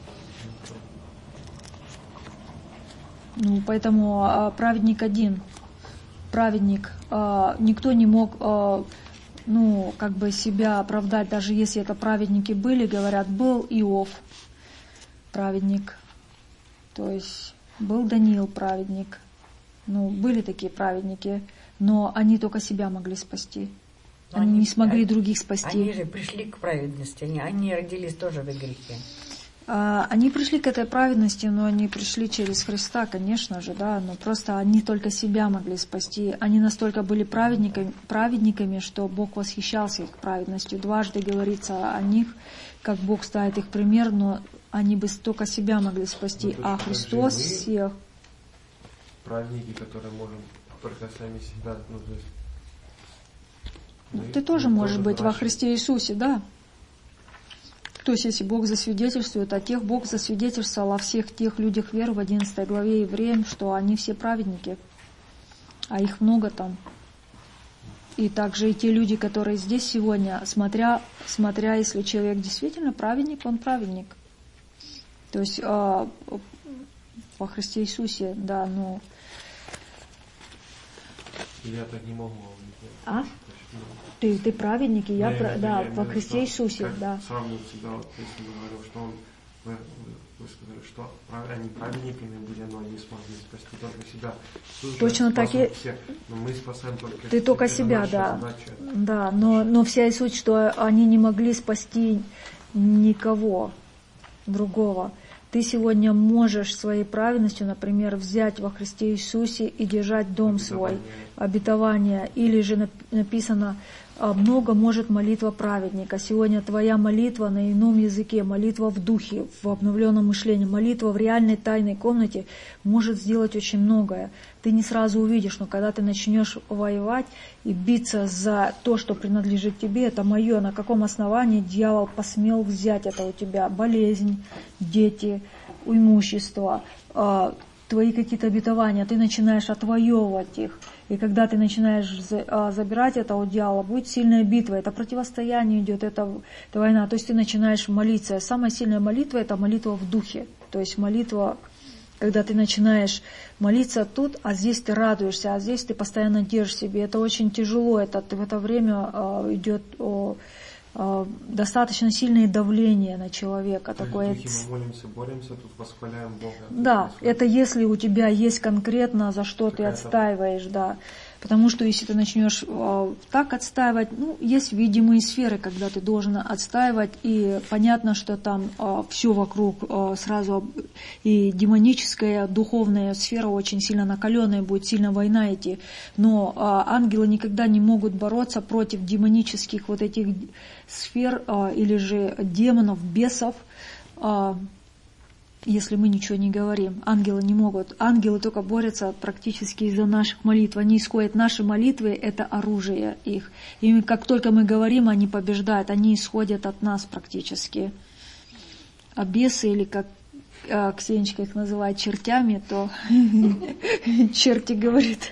Ну, поэтому а, праведник один, праведник, а, никто не мог... А, ну, как бы себя оправдать, даже если это праведники были, говорят, был Иов, праведник, то есть был Даниил, праведник, ну, были такие праведники, но они только себя могли спасти, они, они не смогли они, других спасти. Они же пришли к праведности, они, они родились тоже в грехе. А, они пришли к этой праведности, но они пришли через Христа, конечно же, да, но просто они только себя могли спасти. Они настолько были праведниками, праведниками, что Бог восхищался их праведностью. Дважды говорится о них, как Бог ставит их пример, но они бы только себя могли спасти, а Христос всех. Праведники, которые можем только сами себя, ну, то есть... Ну, ты тоже можешь быть во Христе Иисусе, да. То есть, если Бог засвидетельствует, о тех Бог засвидетельствовал о всех тех людях веры в одиннадцатой главе Евреям, что они все праведники, а их много там. И также и те люди, которые здесь сегодня, смотря, смотря если человек действительно праведник, он праведник. То есть, по во Христе Иисусе, да, но... Я так не могу. А? Ты, ты праведник, и я, я, про, я, да, я, во я, Христе я, Иисусе, как да. Сравнивать себя, вот, если мы говорим, что он, вы, вы, вы сказали, что они праведниками были, но они смогли спасти только себя. Тут точно так и... Все, но мы спасаем только ты только себя, да. Задача. Да, но, но вся и суть, что они не могли спасти никого другого. Ты сегодня можешь своей праведностью, например, взять во Христе Иисусе и держать дом свой, обетование. Или же написано, много может молитва праведника. Сегодня твоя молитва на ином языке, молитва в духе, в обновленном мышлении, молитва в реальной тайной комнате может сделать очень многое. Ты не сразу увидишь, но когда ты начнешь воевать и биться за то, что принадлежит тебе, это мое, на каком основании дьявол посмел взять это у тебя? Болезнь, дети, имущество, твои какие-то обетования, ты начинаешь отвоевывать их. И когда ты начинаешь забирать это у дьявола, будет сильная битва, это противостояние идет, это, это война. То есть ты начинаешь молиться. Самая сильная молитва – это молитва в духе. То есть молитва, когда ты начинаешь молиться тут, а здесь ты радуешься, а здесь ты постоянно держишь себе. Это очень тяжело, это, в это время идет достаточно сильное давление на человека. То такое. Есть, мы молимся, боремся, тут восхваляем Бога. Да, это если у тебя есть конкретно, за что ты отстаиваешь, да. Потому что если ты начнешь э, так отстаивать, ну, есть видимые сферы, когда ты должен отстаивать, и понятно, что там э, все вокруг э, сразу, и демоническая, духовная сфера очень сильно накаленная, будет сильно война идти. Но э, ангелы никогда не могут бороться против демонических вот этих сфер, э, или же демонов, бесов, э, если мы ничего не говорим. Ангелы не могут. Ангелы только борются практически из-за наших молитв. Они исходят. Наши молитвы – это оружие их. И как только мы говорим, они побеждают. Они исходят от нас практически. А бесы, или как Ксенечка их называет чертями, то черти говорит.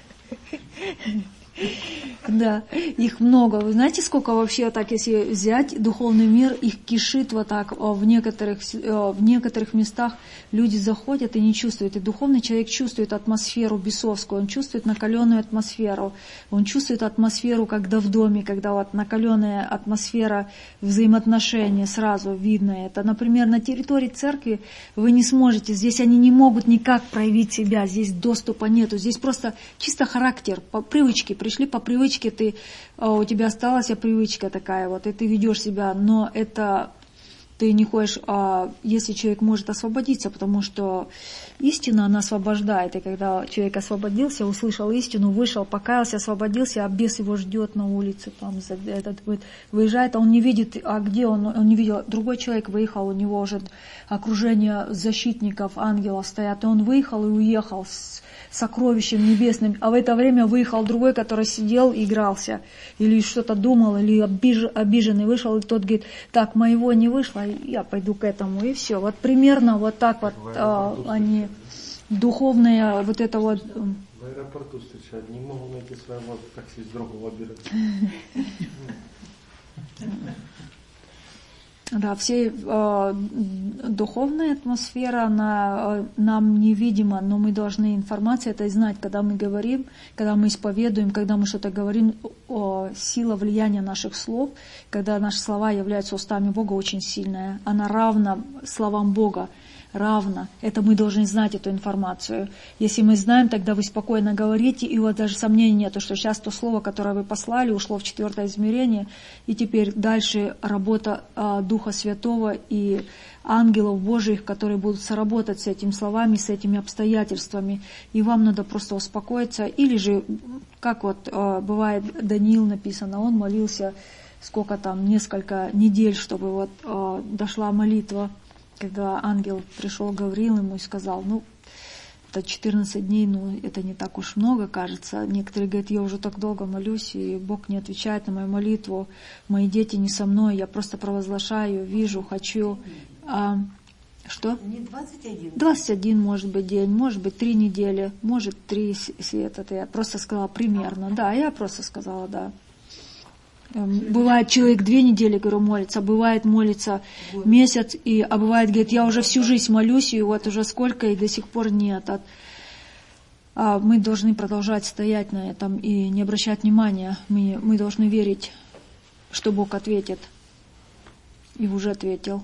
Да, их много. Вы знаете, сколько вообще, так если взять духовный мир, их кишит вот так в некоторых, в некоторых местах люди заходят и не чувствуют. И духовный человек чувствует атмосферу бесовскую, он чувствует накаленную атмосферу, он чувствует атмосферу, когда в доме, когда вот накаленная атмосфера взаимоотношений, сразу видно это. Например, на территории церкви вы не сможете, здесь они не могут никак проявить себя, здесь доступа нету, здесь просто чисто характер, по привычке, пришли по привычке, ты, у тебя осталась привычка такая вот, и ты ведешь себя, но это ты не хочешь, а если человек может освободиться, потому что истина, она освобождает, и когда человек освободился, услышал истину, вышел, покаялся, освободился, а бес его ждет на улице, там этот выезжает, а он не видит, а где он, он не видел, другой человек выехал, у него уже окружение защитников, ангелов стоят, и он выехал и уехал с сокровищем небесным, а в это время выехал другой, который сидел и игрался, или что-то думал, или обиж, обиженный вышел, и тот говорит, так, моего не вышло, я пойду к этому, и все. Вот примерно вот так вот а, они, духовные, вот это вот... В аэропорту встречают, не могу найти своего такси с другого берега. Да, все э, духовная атмосфера, она э, нам невидима, но мы должны информацию это знать, когда мы говорим, когда мы исповедуем, когда мы что-то говорим, о, сила влияния наших слов, когда наши слова являются устами Бога, очень сильная. Она равна словам Бога, равна. Это мы должны знать, эту информацию. Если мы знаем, тогда вы спокойно говорите, и вот даже сомнений нет, что сейчас то слово, которое вы послали, ушло в четвертое измерение, и теперь дальше работа а, Духа Святого и ангелов Божьих, которые будут соработать с этими словами, с этими обстоятельствами. И вам надо просто успокоиться. Или же, как вот а, бывает, Даниил написано, он молился сколько там, несколько недель, чтобы вот а, дошла молитва. Когда ангел пришел, Гавриил ему и сказал, ну, это четырнадцать дней, ну, это не так уж много, кажется. Некоторые говорят, я уже так долго молюсь, и Бог не отвечает на мою молитву, мои дети не со мной, я просто провозглашаю, вижу, хочу. А, что? Не двадцать один. двадцать один, может быть, день, может быть, три недели, может, три света. Это я просто сказала примерно. Да, я просто сказала, да. Бывает, человек две недели, говорю, молится, бывает молится месяц, и, а бывает, говорит, я уже всю жизнь молюсь, и вот уже сколько, и до сих пор нет. А мы должны продолжать стоять на этом и не обращать внимания. Мы, мы должны верить, что Бог ответит. И уже ответил.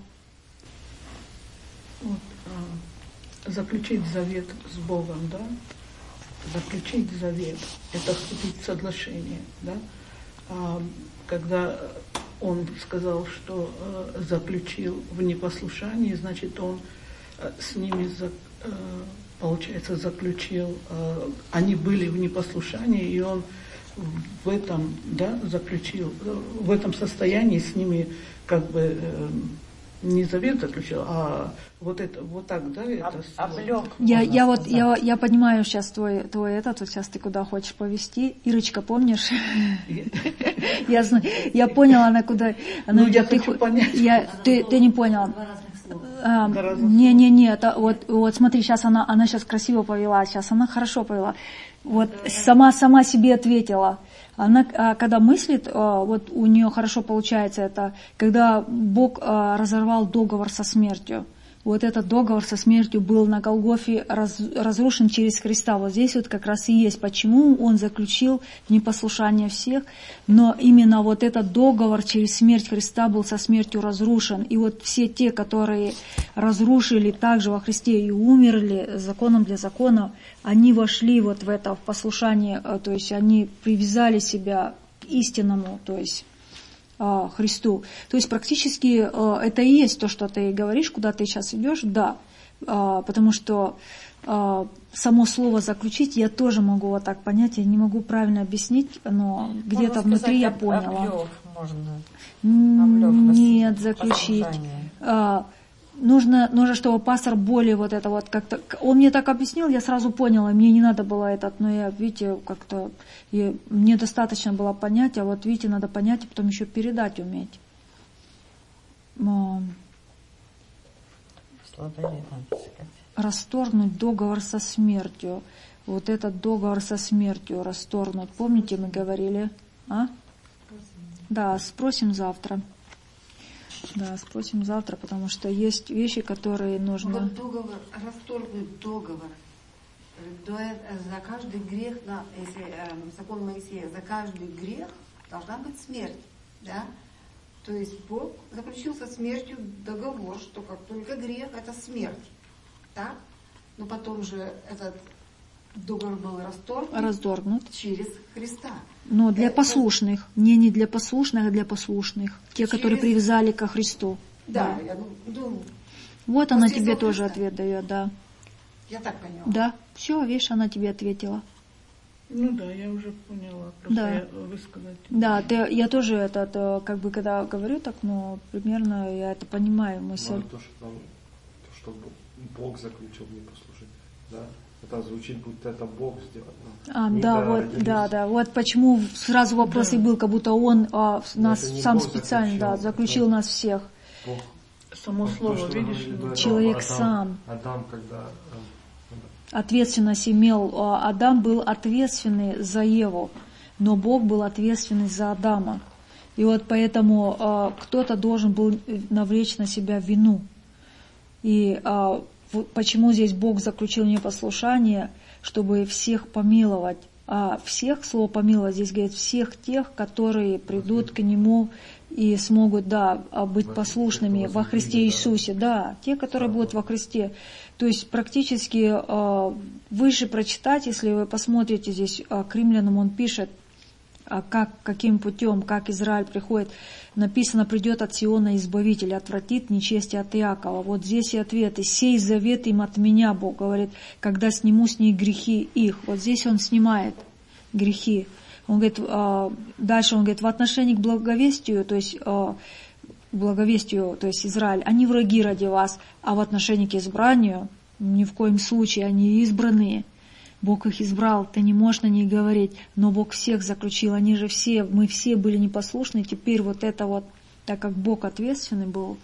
Вот, а, заключить завет с Богом, да? Заключить завет, это вступить в соглашение, да? А, когда он сказал, что э, заключил в непослушании, значит, он э, с ними, за, э, получается, заключил, э, они были в непослушании, и он в этом, да, заключил, в этом состоянии с ними как бы э, не завет заключил, а вот это, вот так, да, это облёк. Я, я вот, я, я понимаю сейчас твой, твой этот, вот сейчас ты куда хочешь повести. Ирочка, помнишь? Я знаю, я поняла, она куда, она идет. Ты, я, ты, ты не поняла. А, не, не, не, это, вот, вот смотри, сейчас она, она сейчас красиво повела, сейчас она хорошо повела. Вот сама, сама себе ответила. Она, когда мыслит, вот у нее хорошо получается это, когда Бог разорвал договор со смертью. Вот этот договор со смертью был на Голгофе раз, разрушен через Христа. Вот здесь вот как раз и есть, почему Он заключил непослушание всех, но именно вот этот договор через смерть Христа был со смертью разрушен. И вот все те, которые разрушили также во Христе и умерли законом для закона, они вошли вот в это, в послушание, то есть они привязали себя к истинному, то есть Христу. То есть практически это и есть то, что ты говоришь, куда ты сейчас идешь, да. Потому что само слово «заключить» я тоже могу вот так понять, я не могу правильно объяснить, но где-то внутри я поняла. Облёк можно. Облёк, нет, заключить. Нужно, нужно, чтобы пастор более вот это вот как-то... Он мне так объяснил, я сразу поняла, мне не надо было этот, но я, видите, как-то... Я, мне достаточно было понять, а вот, видите, надо понять, и потом еще передать уметь. Расторгнуть договор со смертью. Вот этот договор со смертью расторгнуть. Помните, мы говорили? А? Да, спросим завтра. Да, спросим завтра, потому что есть вещи, которые нужно... Вот договор, расторгнуть договор. За каждый грех, если закон Моисея, за каждый грех должна быть смерть. Да? То есть Бог заключил со смертью договор, что как только грех, это смерть. Да? Но потом же этот договор был расторгнут, расторгнут. через Христа. Но для послушных, не не для послушных, а для послушных. Те, через... которые привязали ко Христу. Да, да. Я думаю, вот она тебе Христа. Тоже ответ дает, да. Я так поняла. Да, все, видишь, она тебе ответила. Ну да, я уже поняла, просто да. я высказать. Да, ты, я тоже это, это, как бы, когда говорю так, но примерно я это понимаю, мысль. Ну, то, что, там, то, что Бог заключил непослушание, да? Это звучит, будто это Бог сделал. А, да, вот, родились. да, да. Вот почему сразу вопрос да. и был, как будто Он а, нас сам Бог специально заключил, да, заключил да. нас всех. Бог. Само слово, то, видишь, говорили, человек Адам, сам. Адам, когда... Ответственность имел. Адам был ответственный за Еву, но Бог был ответственный за Адама. И вот поэтому а, кто-то должен был навлечь на себя вину. И а, почему здесь Бог заключил непослушание, чтобы всех помиловать. А всех, слово помиловать, здесь говорит всех тех, которые придут к Нему и смогут, да, быть послушными во Христе Иисусе. Да, те, которые будут во Христе. То есть практически выше прочитать, если вы посмотрите здесь к римлянам, он пишет, как, каким путем, как Израиль приходит. Написано, придет от Сиона Избавитель, отвратит нечестие от Иакова. Вот здесь и ответ. И сей завет им от меня, Бог говорит, когда сниму с них грехи их. Вот здесь он снимает грехи. Он говорит, дальше он говорит, в отношении к благовестию, то есть благовестию, то есть Израиль, они враги ради вас, а в отношении к избранию ни в коем случае они избранные. Бог их избрал, ты не можешь на них говорить, но Бог всех заключил, они же все, мы все были непослушны, теперь вот это вот, так как Бог ответственный был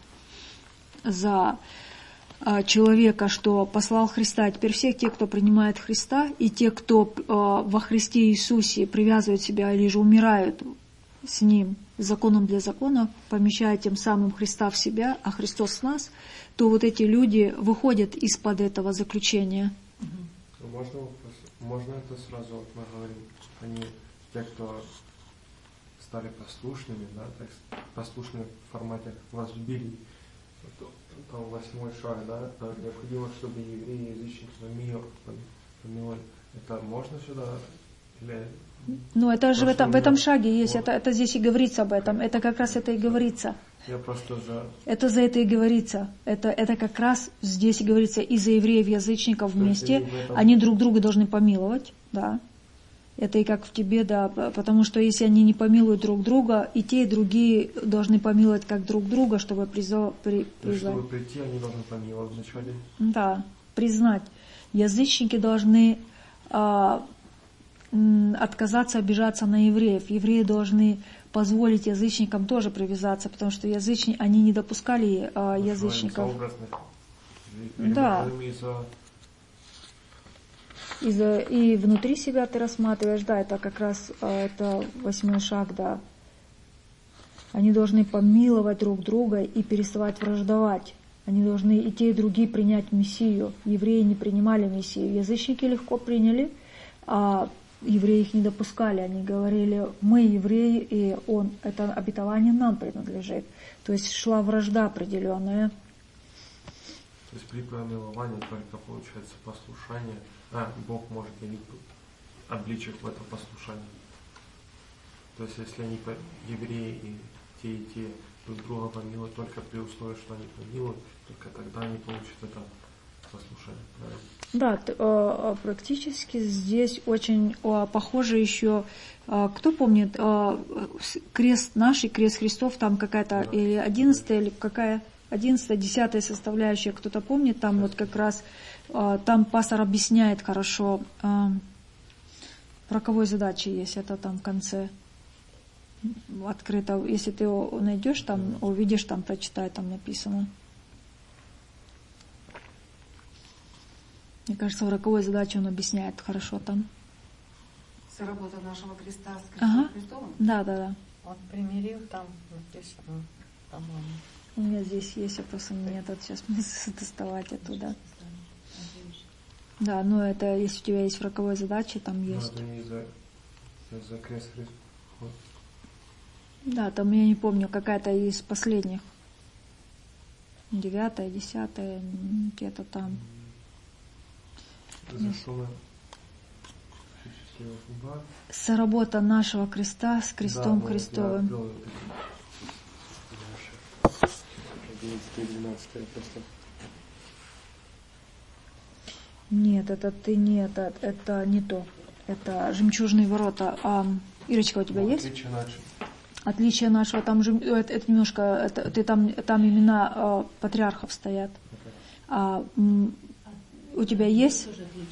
за а, человека, что послал Христа, теперь все те, кто принимает Христа, и те, кто а, во Христе Иисусе привязывают себя или же умирают с Ним, законом для закона, помещая тем самым Христа в себя, а Христос в нас, то вот эти люди выходят из-под этого заключения. Можно вопрос? Можно это сразу, вот мы говорим, они, те, кто стали послушными, да, так, послушными в формате возлюбили, там восьмой шаг, да, необходимо, чтобы евреи и язычники помиловали. Это можно сюда? Или... Ну, это же в этом, в этом шаге есть, это, это здесь и говорится об этом, это как раз это и говорится. Я просто за... Это за это и говорится. Это, это как раз здесь и говорится и за евреев, язычников вместе. Этом... Они друг друга должны помиловать, да. Это и как в тебе, да, потому что если они не помилуют друг друга, и те, и другие должны помиловать как друг друга, чтобы призо, при, призвать. Чтобы прийти, они должны помиловать вначале. Да, признать. Язычники должны а, м, отказаться обижаться на евреев. Евреи должны позволить язычникам тоже привязаться, потому что язычники, они не допускали а, язычников. Да. И, за, и внутри себя ты рассматриваешь, да, это как раз это восьмой шаг, да. Они должны помиловать друг друга и переставать враждовать. Они должны и те, и другие принять Мессию. Евреи не принимали Мессию. Язычники легко приняли, а евреи их не допускали. Они говорили, мы евреи, и он, это обетование нам принадлежит. То есть шла вражда определенная. То есть при помиловании только получается послушание. А, Бог может явить обличие в это послушание. То есть, если они евреи и те, и те друг друга помилуют, только при условии, что они помилуют, только тогда они получат это послушание. Правильно? Да, практически здесь очень похоже еще, кто помнит, крест наш и крест Христов, там какая-то, да. Или одиннадцатая, или какая, одиннадцатая, десятая составляющая, кто-то помнит, там вот как раз, там пастор объясняет хорошо, в роковой задаче есть, это там в конце открыто, если ты его найдешь, там увидишь, там прочитай, там написано. Мне кажется, в роковой задаче он объясняет хорошо там. Соработа нашего креста с крестом ага. Христовым? Да, да, да. Он примирил там, написано, по-моему. У меня здесь есть, я просто не этот сейчас мне доставать оттуда. Да, но это, если у тебя есть в роковой задаче, там есть. Да, за, за крест Христов. Да, там я не помню, какая-то из последних. Девятая, десятая, где-то там. Соработа нашего креста с крестом да, Христовым. Нет, это ты не это, это не то. Это жемчужные ворота. А, Ирочка, у тебя ну, есть? Отличие нашего. Отличие нашего, там жем... это, это немножко, это, ты там, там имена э, патриархов стоят. Okay. А, м, у тебя есть?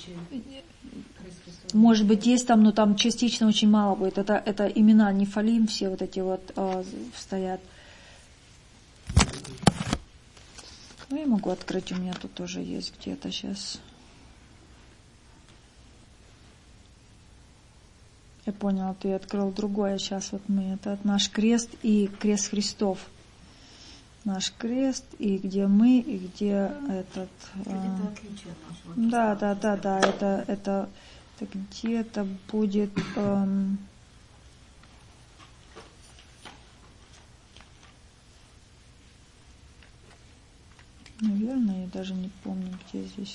Может быть, есть там, но там частично очень мало будет. Это, это имена Нефалим, все вот эти вот э, стоят. Ну, я могу открыть, у меня тут тоже есть где-то сейчас. Я поняла, ты открыл другое. Сейчас вот мы, это наш крест и крест Христов. Наш крест, и где мы, и где этот... Это а... отличие от нашего. Да, да, да, да, это, это, это где-то будет... Эм... Наверное, я даже не помню, где здесь.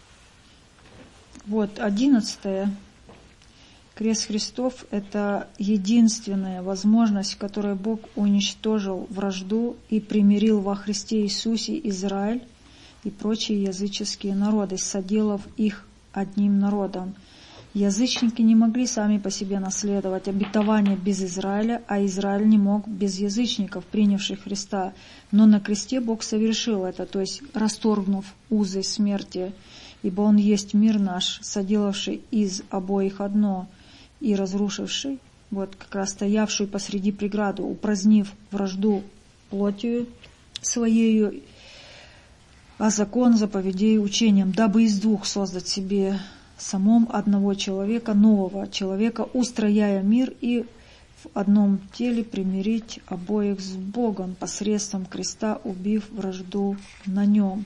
Вот, одиннадцатое. Крест Христов – это единственная возможность, в которой Бог уничтожил вражду и примирил во Христе Иисусе Израиль и прочие языческие народы, соделав их одним народом. Язычники не могли сами по себе наследовать обетование без Израиля, а Израиль не мог без язычников, принявших Христа. Но на кресте Бог совершил это, то есть расторгнув узы смерти, ибо Он есть мир наш, соделавший из обоих одно, и разрушивший, вот как раз стоявшую посреди преграду, упразднив вражду плотью своею, а закон заповедей учением, дабы из двух создать себе самом одного человека, нового человека, устрояя мир и в одном теле примирить обоих с Богом посредством креста, убив вражду на нем.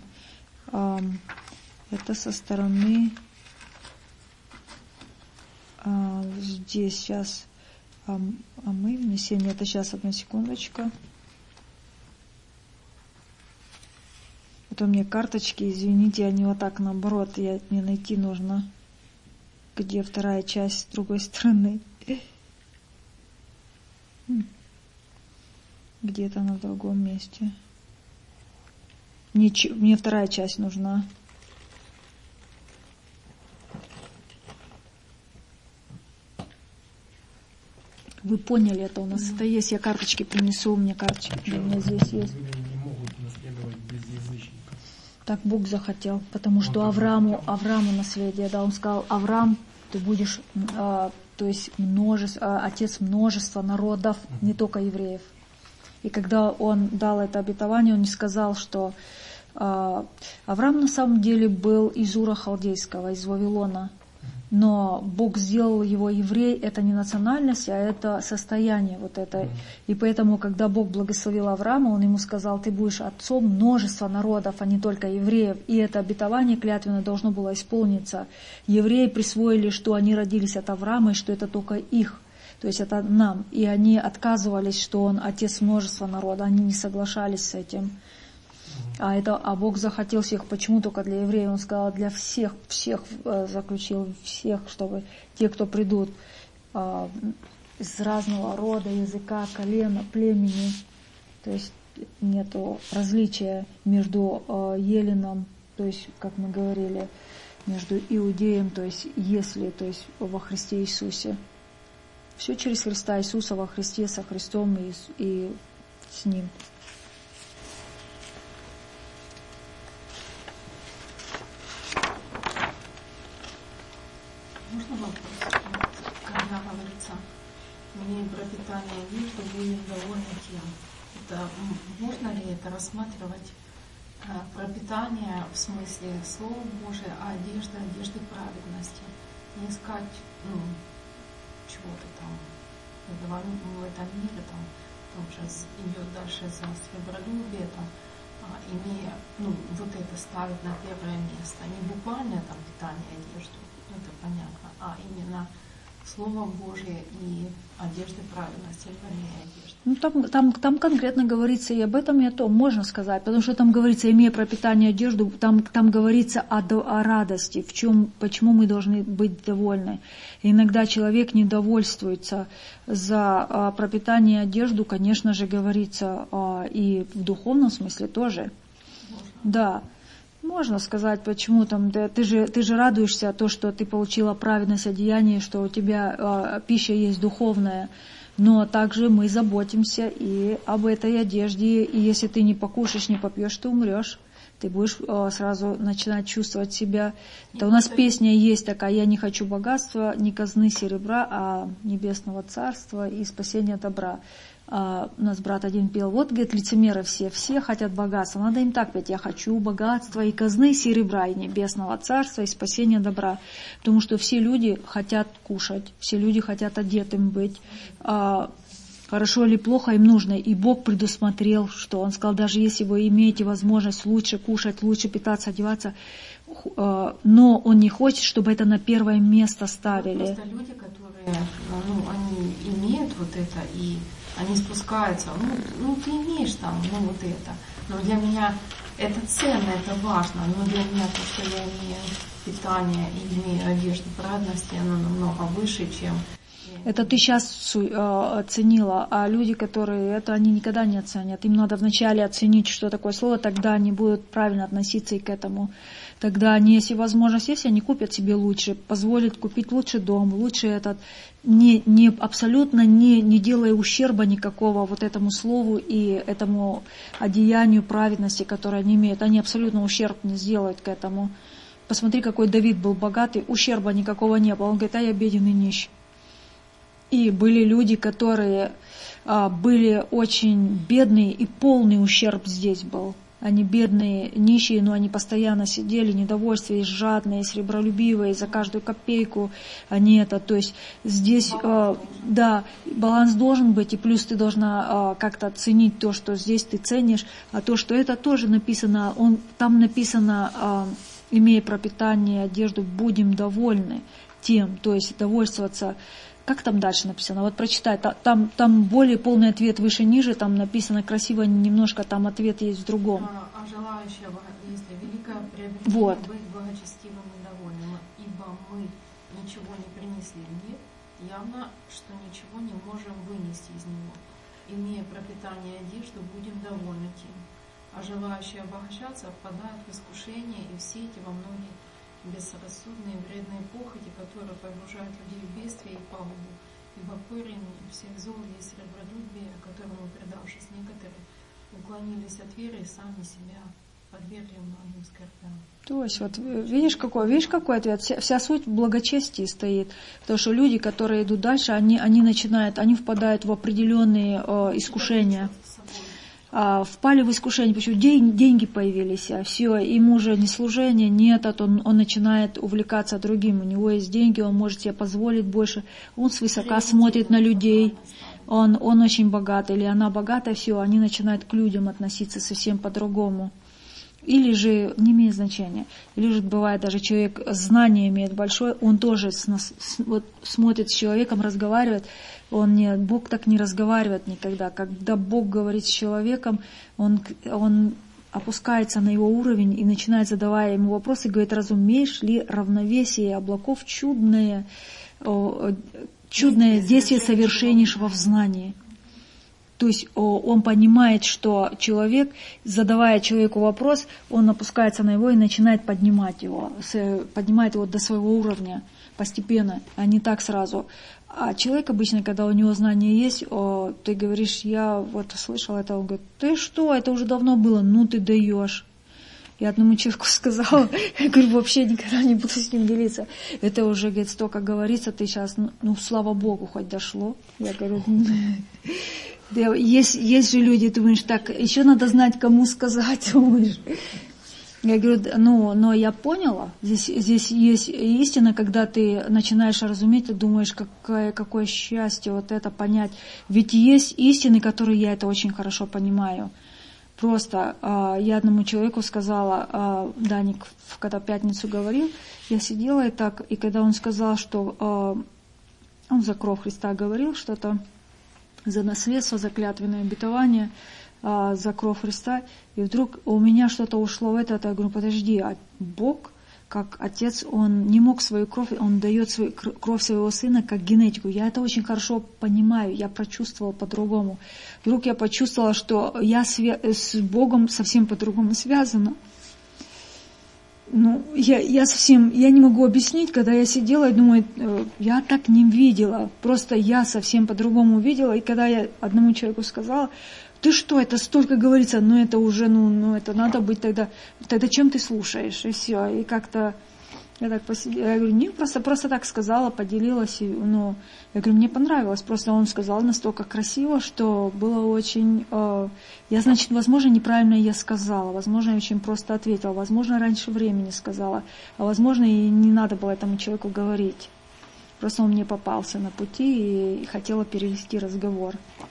Это со стороны здесь сейчас а мы внесение, это сейчас одна секундочка. Это у меня карточки, извините, они вот так наоборот, я, мне найти нужно, где вторая часть с другой стороны. Где-то на другом месте. Мне, мне вторая часть нужна. Вы поняли это, у нас mm-hmm. это есть, я карточки принесу, у меня карточки, у меня здесь есть. Не могут наследовать без язычников. Так Бог захотел, потому что он Аврааму, Аврааму наследие, да, он сказал: Авраам, ты будешь, а, то есть множество, а, отец множества народов, mm-hmm. не только евреев. И когда он дал это обетование, он не сказал, что а, Авраам на самом деле был из Ура Халдейского, из Вавилона. Но Бог сделал его еврей, это не национальность, а это состояние вот это. И поэтому, когда Бог благословил Авраама, он ему сказал: ты будешь отцом множества народов, а не только евреев. И это обетование клятвенно должно было исполниться. Евреи присвоили, что они родились от Авраама, и что это только их. То есть это нам. И они отказывались, что он отец множества народа. Они не соглашались с этим. А, это, а Бог захотел всех, почему только для евреев? Он сказал: для всех, всех э, заключил, всех, чтобы те, кто придут э, из разного рода, языка, колена, племени. То есть нету различия между э, еленом, то есть, как мы говорили, между иудеем, то есть если, то есть во Христе Иисусе. Все через Христа Иисуса, во Христе, со Христом и, и с Ним. Можно вопрос? Когда говорится, мне пропитание одежды будет довольно тем. Это, можно ли это рассматривать а, пропитание в смысле Слова Божия, а одежда, одежды праведности? Не искать ну, чего-то там в этом мире, там, потом сейчас идет дальше за свободолюбие, там, а, имея, ну, вот это ставить на первое место. Не буквально там питание одежды, это понятно, а именно Слово Божие и одежды праведности, вернее, одежды. Ну, там, там, там конкретно говорится и об этом, и о том, можно сказать, потому что там говорится, имея пропитание одежду, там, там говорится о, о радости, в чем, почему мы должны быть довольны. И иногда человек недовольствуется за а, пропитание одежду, конечно же, говорится а, и в духовном смысле тоже. Можно. Да. Можно сказать, почему там, да, ты же, ты же радуешься то, что ты получила праведность одеяния, что у тебя э, пища есть духовная, но также мы заботимся и об этой одежде, и если ты не покушаешь, не попьешь, ты умрешь. Ты будешь э, сразу начинать чувствовать себя. Это у нас песня есть такая: я не хочу богатства, ни казны серебра, а небесного царства и спасения добра. Uh, у нас брат один пел: вот, говорит, лицемеры все, все хотят богатства. Надо им так петь: я хочу богатства и казны серебра, и небесного царства, и спасения добра. Потому что все люди хотят кушать, все люди хотят одетым быть. Uh, хорошо или плохо им нужно. И Бог предусмотрел, что Он сказал: даже если вы имеете возможность лучше кушать, лучше питаться, одеваться, uh, но Он не хочет, чтобы это на первое место ставили. Просто люди, которые, ну, они имеют вот это и они спускаются, ну, ну ты имеешь там, ну вот это. Но для меня это ценно, это важно. Но для меня то, что я имею питание и имею одежду праведности, оно намного выше, чем... Это ты сейчас оценила, а люди, которые это, они никогда не оценят. Им надо вначале оценить, что такое слово, тогда они будут правильно относиться и к этому. Тогда они, если возможность есть, они купят себе лучше, позволят купить лучше дом, лучше этот, не, не, абсолютно не, не делая ущерба никакого вот этому слову и этому одеянию праведности, которое они имеют. Они абсолютно ущерб не сделают к этому. Посмотри, какой Давид был богатый, ущерба никакого не было. Он говорит: а я беден и нищ. И были люди, которые а, были очень бедные, и полный ущерб здесь был. Они бедные, нищие, но они постоянно сидели, недовольствие, есть жадные, сребролюбивые, за каждую копейку они это, то есть здесь, э, да, баланс должен быть, и плюс ты должна э, как-то ценить то, что здесь ты ценишь, а то, что это тоже написано, он, там написано, э, имея пропитание, одежду, будем довольны тем, то есть довольствоваться. Как там дальше написано? Вот прочитай, там, там более полный ответ выше-ниже, там написано красиво немножко, там ответ есть в другом. А, а желающая, если великое приобретение, вот. Быть благочестивым и довольным, ибо мы ничего не принесли в мир, явно, что ничего не можем вынести из него. Имея пропитание и одежду, будем довольны тем. А желающие обогащаться впадают в искушение и в сети во многие безрассудные вредные похоти, которые погружают людей в бедствие и пагубу, ибо корень всех зол есть сребролюбие, которому, предавшись некоторые, уклонились от веры и сами себя подвергли многим скорбям. То есть, вот видишь какой, видишь какой ответ? Вся, вся суть в благочестии стоит. Потому что люди, которые идут дальше, они, они начинают, они впадают в определенные э, искушения. Впали в искушение, почему деньги появились, а все, ему уже ни служения, нет, он, он начинает увлекаться другим, у него есть деньги, он может себе позволить больше, он свысока смотрит на людей, он, он очень богат, или она богата, все, они начинают к людям относиться совсем по-другому. Или же, не имеет значения, или же бывает даже человек знание имеет большое, он тоже с, с, вот, смотрит с человеком, разговаривает, он не, Бог так не разговаривает никогда. Когда Бог говорит с человеком, он, он опускается на его уровень и начинает, задавая ему вопросы, говорит, разумеешь ли равновесие облаков чудное, чудное действие совершенишь во знании. То есть он понимает, что человек, задавая человеку вопрос, он опускается на его и начинает поднимать его, поднимает его до своего уровня постепенно, а не так сразу. А человек обычно, когда у него знания есть, о, ты говоришь, я вот слышал это, он говорит, ты что, это уже давно было, ну ты даешь. Я одному человеку сказала, я говорю, вообще никогда не буду с ним делиться. Это уже, говорит, столько говорится, ты сейчас, ну, ну слава Богу, хоть дошло. Я говорю, есть, есть же люди, ты думаешь, так, еще надо знать, кому сказать, думаешь. Я говорю, ну, но я поняла, здесь, здесь есть истина, когда ты начинаешь разуметь, ты думаешь, какое, какое счастье вот это понять. Ведь есть истины, которые я это очень хорошо понимаю. Просто э, я одному человеку сказала, э, Даник, когда в пятницу говорил, я сидела и так, и когда он сказал, что э, он за кровь Христа говорил что-то, за наследство, за клятвенное обетование, э, за кровь Христа, и вдруг у меня что-то ушло в это, я говорю, подожди, а Бог, как Отец, Он не мог свою кровь, Он дает свою, кровь своего Сына как генетику. Я это очень хорошо понимаю, я прочувствовала по-другому. Вдруг я почувствовала, что я с Богом совсем по-другому связана. Ну, я, я совсем, я не могу объяснить, когда я сидела и думаю, я так не видела, просто я совсем по-другому видела, и когда я одному человеку сказала, ты что, это столько говорится, ну это уже, ну, ну это надо быть тогда, тогда чем ты слушаешь, и все, и как-то я так посидела, я говорю, не, просто, просто так сказала, поделилась, и, ну, я говорю, мне понравилось, просто он сказал настолько красиво, что было очень, э, я, значит, возможно, неправильно я сказала, возможно, я очень просто ответила, возможно, раньше времени сказала, а возможно, и не надо было этому человеку говорить, просто он мне попался на пути и, и хотела перевести разговор.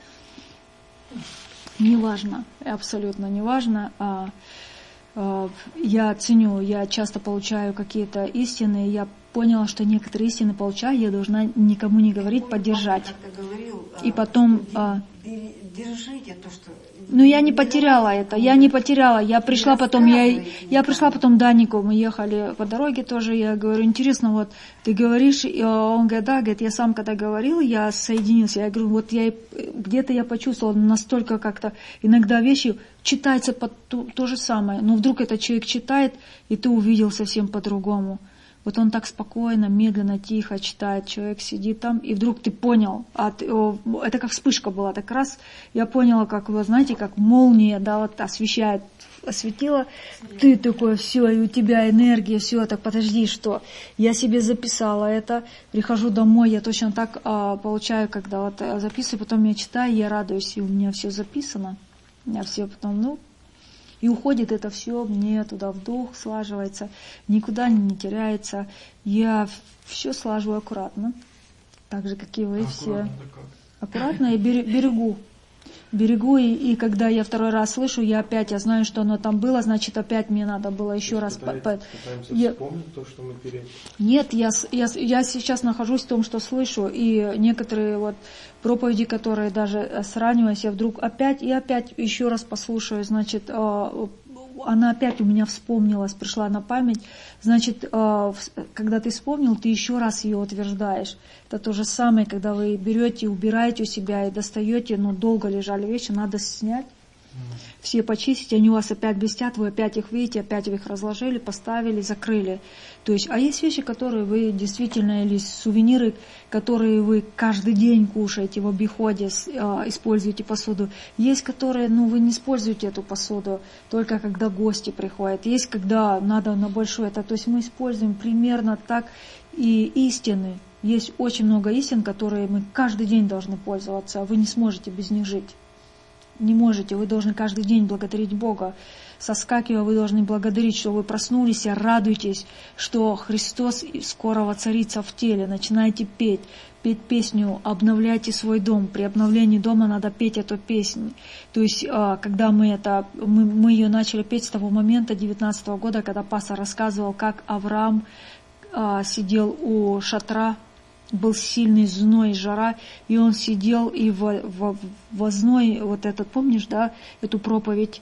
Неважно, абсолютно неважно. А, а, я ценю, я часто получаю какие-то истины, я поняла, что некоторые истины получаю, я должна никому не говорить, поддержать. И потом... А, держите то, что... Ну, я не потеряла это, я не потеряла. Я пришла потом, я, я пришла потом к Данику, мы ехали по дороге тоже, я говорю, интересно, вот ты говоришь, и он говорит, да, говорит, я сам когда говорил, я соединился. Я говорю, вот я где-то я почувствовала настолько как-то, иногда вещи читаются под то, то же самое, но вдруг этот человек читает, и ты увидел совсем по-другому. Вот он так спокойно, медленно, тихо читает, человек сидит там, и вдруг ты понял, а ты, о, это как вспышка была, так раз я поняла, как вы знаете, как молния, да, вот освещает, осветила, ты такой, все, и у тебя энергия, все, так подожди, что? Я себе записала это, прихожу домой, я точно так а, получаю, когда вот записываю, потом я читаю, я радуюсь, и у меня все записано, у меня все потом, ну, И уходит это все мне туда в дух, слаживается, никуда не теряется. Я все слаживаю аккуратно, так же, как и вы все. Аккуратно я берегу. Берегу, и, и когда я второй раз слышу, я опять, я знаю, что оно там было, значит, опять мне надо было еще раз... Пытаемся я... вспомнить то, что мы перед... Нет, я, я, я сейчас нахожусь в том, что слышу, и некоторые вот проповеди, которые даже сравниваясь, я вдруг опять и опять еще раз послушаю, значит, она опять у меня вспомнилась, пришла на память, значит, когда ты вспомнил, ты еще раз ее утверждаешь. Это то же самое, когда вы берете, убираете у себя и достаете, ну, долго лежали вещи, надо снять, все почистить, они у вас опять блестят, вы опять их видите, опять вы их разложили, поставили, закрыли. То есть, а есть вещи, которые вы действительно, или сувениры, которые вы каждый день кушаете в обиходе, используете посуду. Есть, которые, ну, вы не используете эту посуду, только когда гости приходят. Есть, когда надо на большое это. То есть мы используем примерно так и истины. Есть очень много истин, которые мы каждый день должны пользоваться, а вы не сможете без них жить. Не можете, вы должны каждый день благодарить Бога. Соскакивая, вы должны благодарить, что вы проснулись и радуетесь, что Христос скоро воцарится в теле. Начинайте петь, петь песню, обновляйте свой дом. При обновлении дома надо петь эту песню. То есть, когда мы это, мы, мы ее начали петь с того момента, девятнадцатого года, когда пастор рассказывал, как Авраам сидел у шатра, был сильный зной и жара, и он сидел и в, в, в зной, вот этот, помнишь, да, эту проповедь,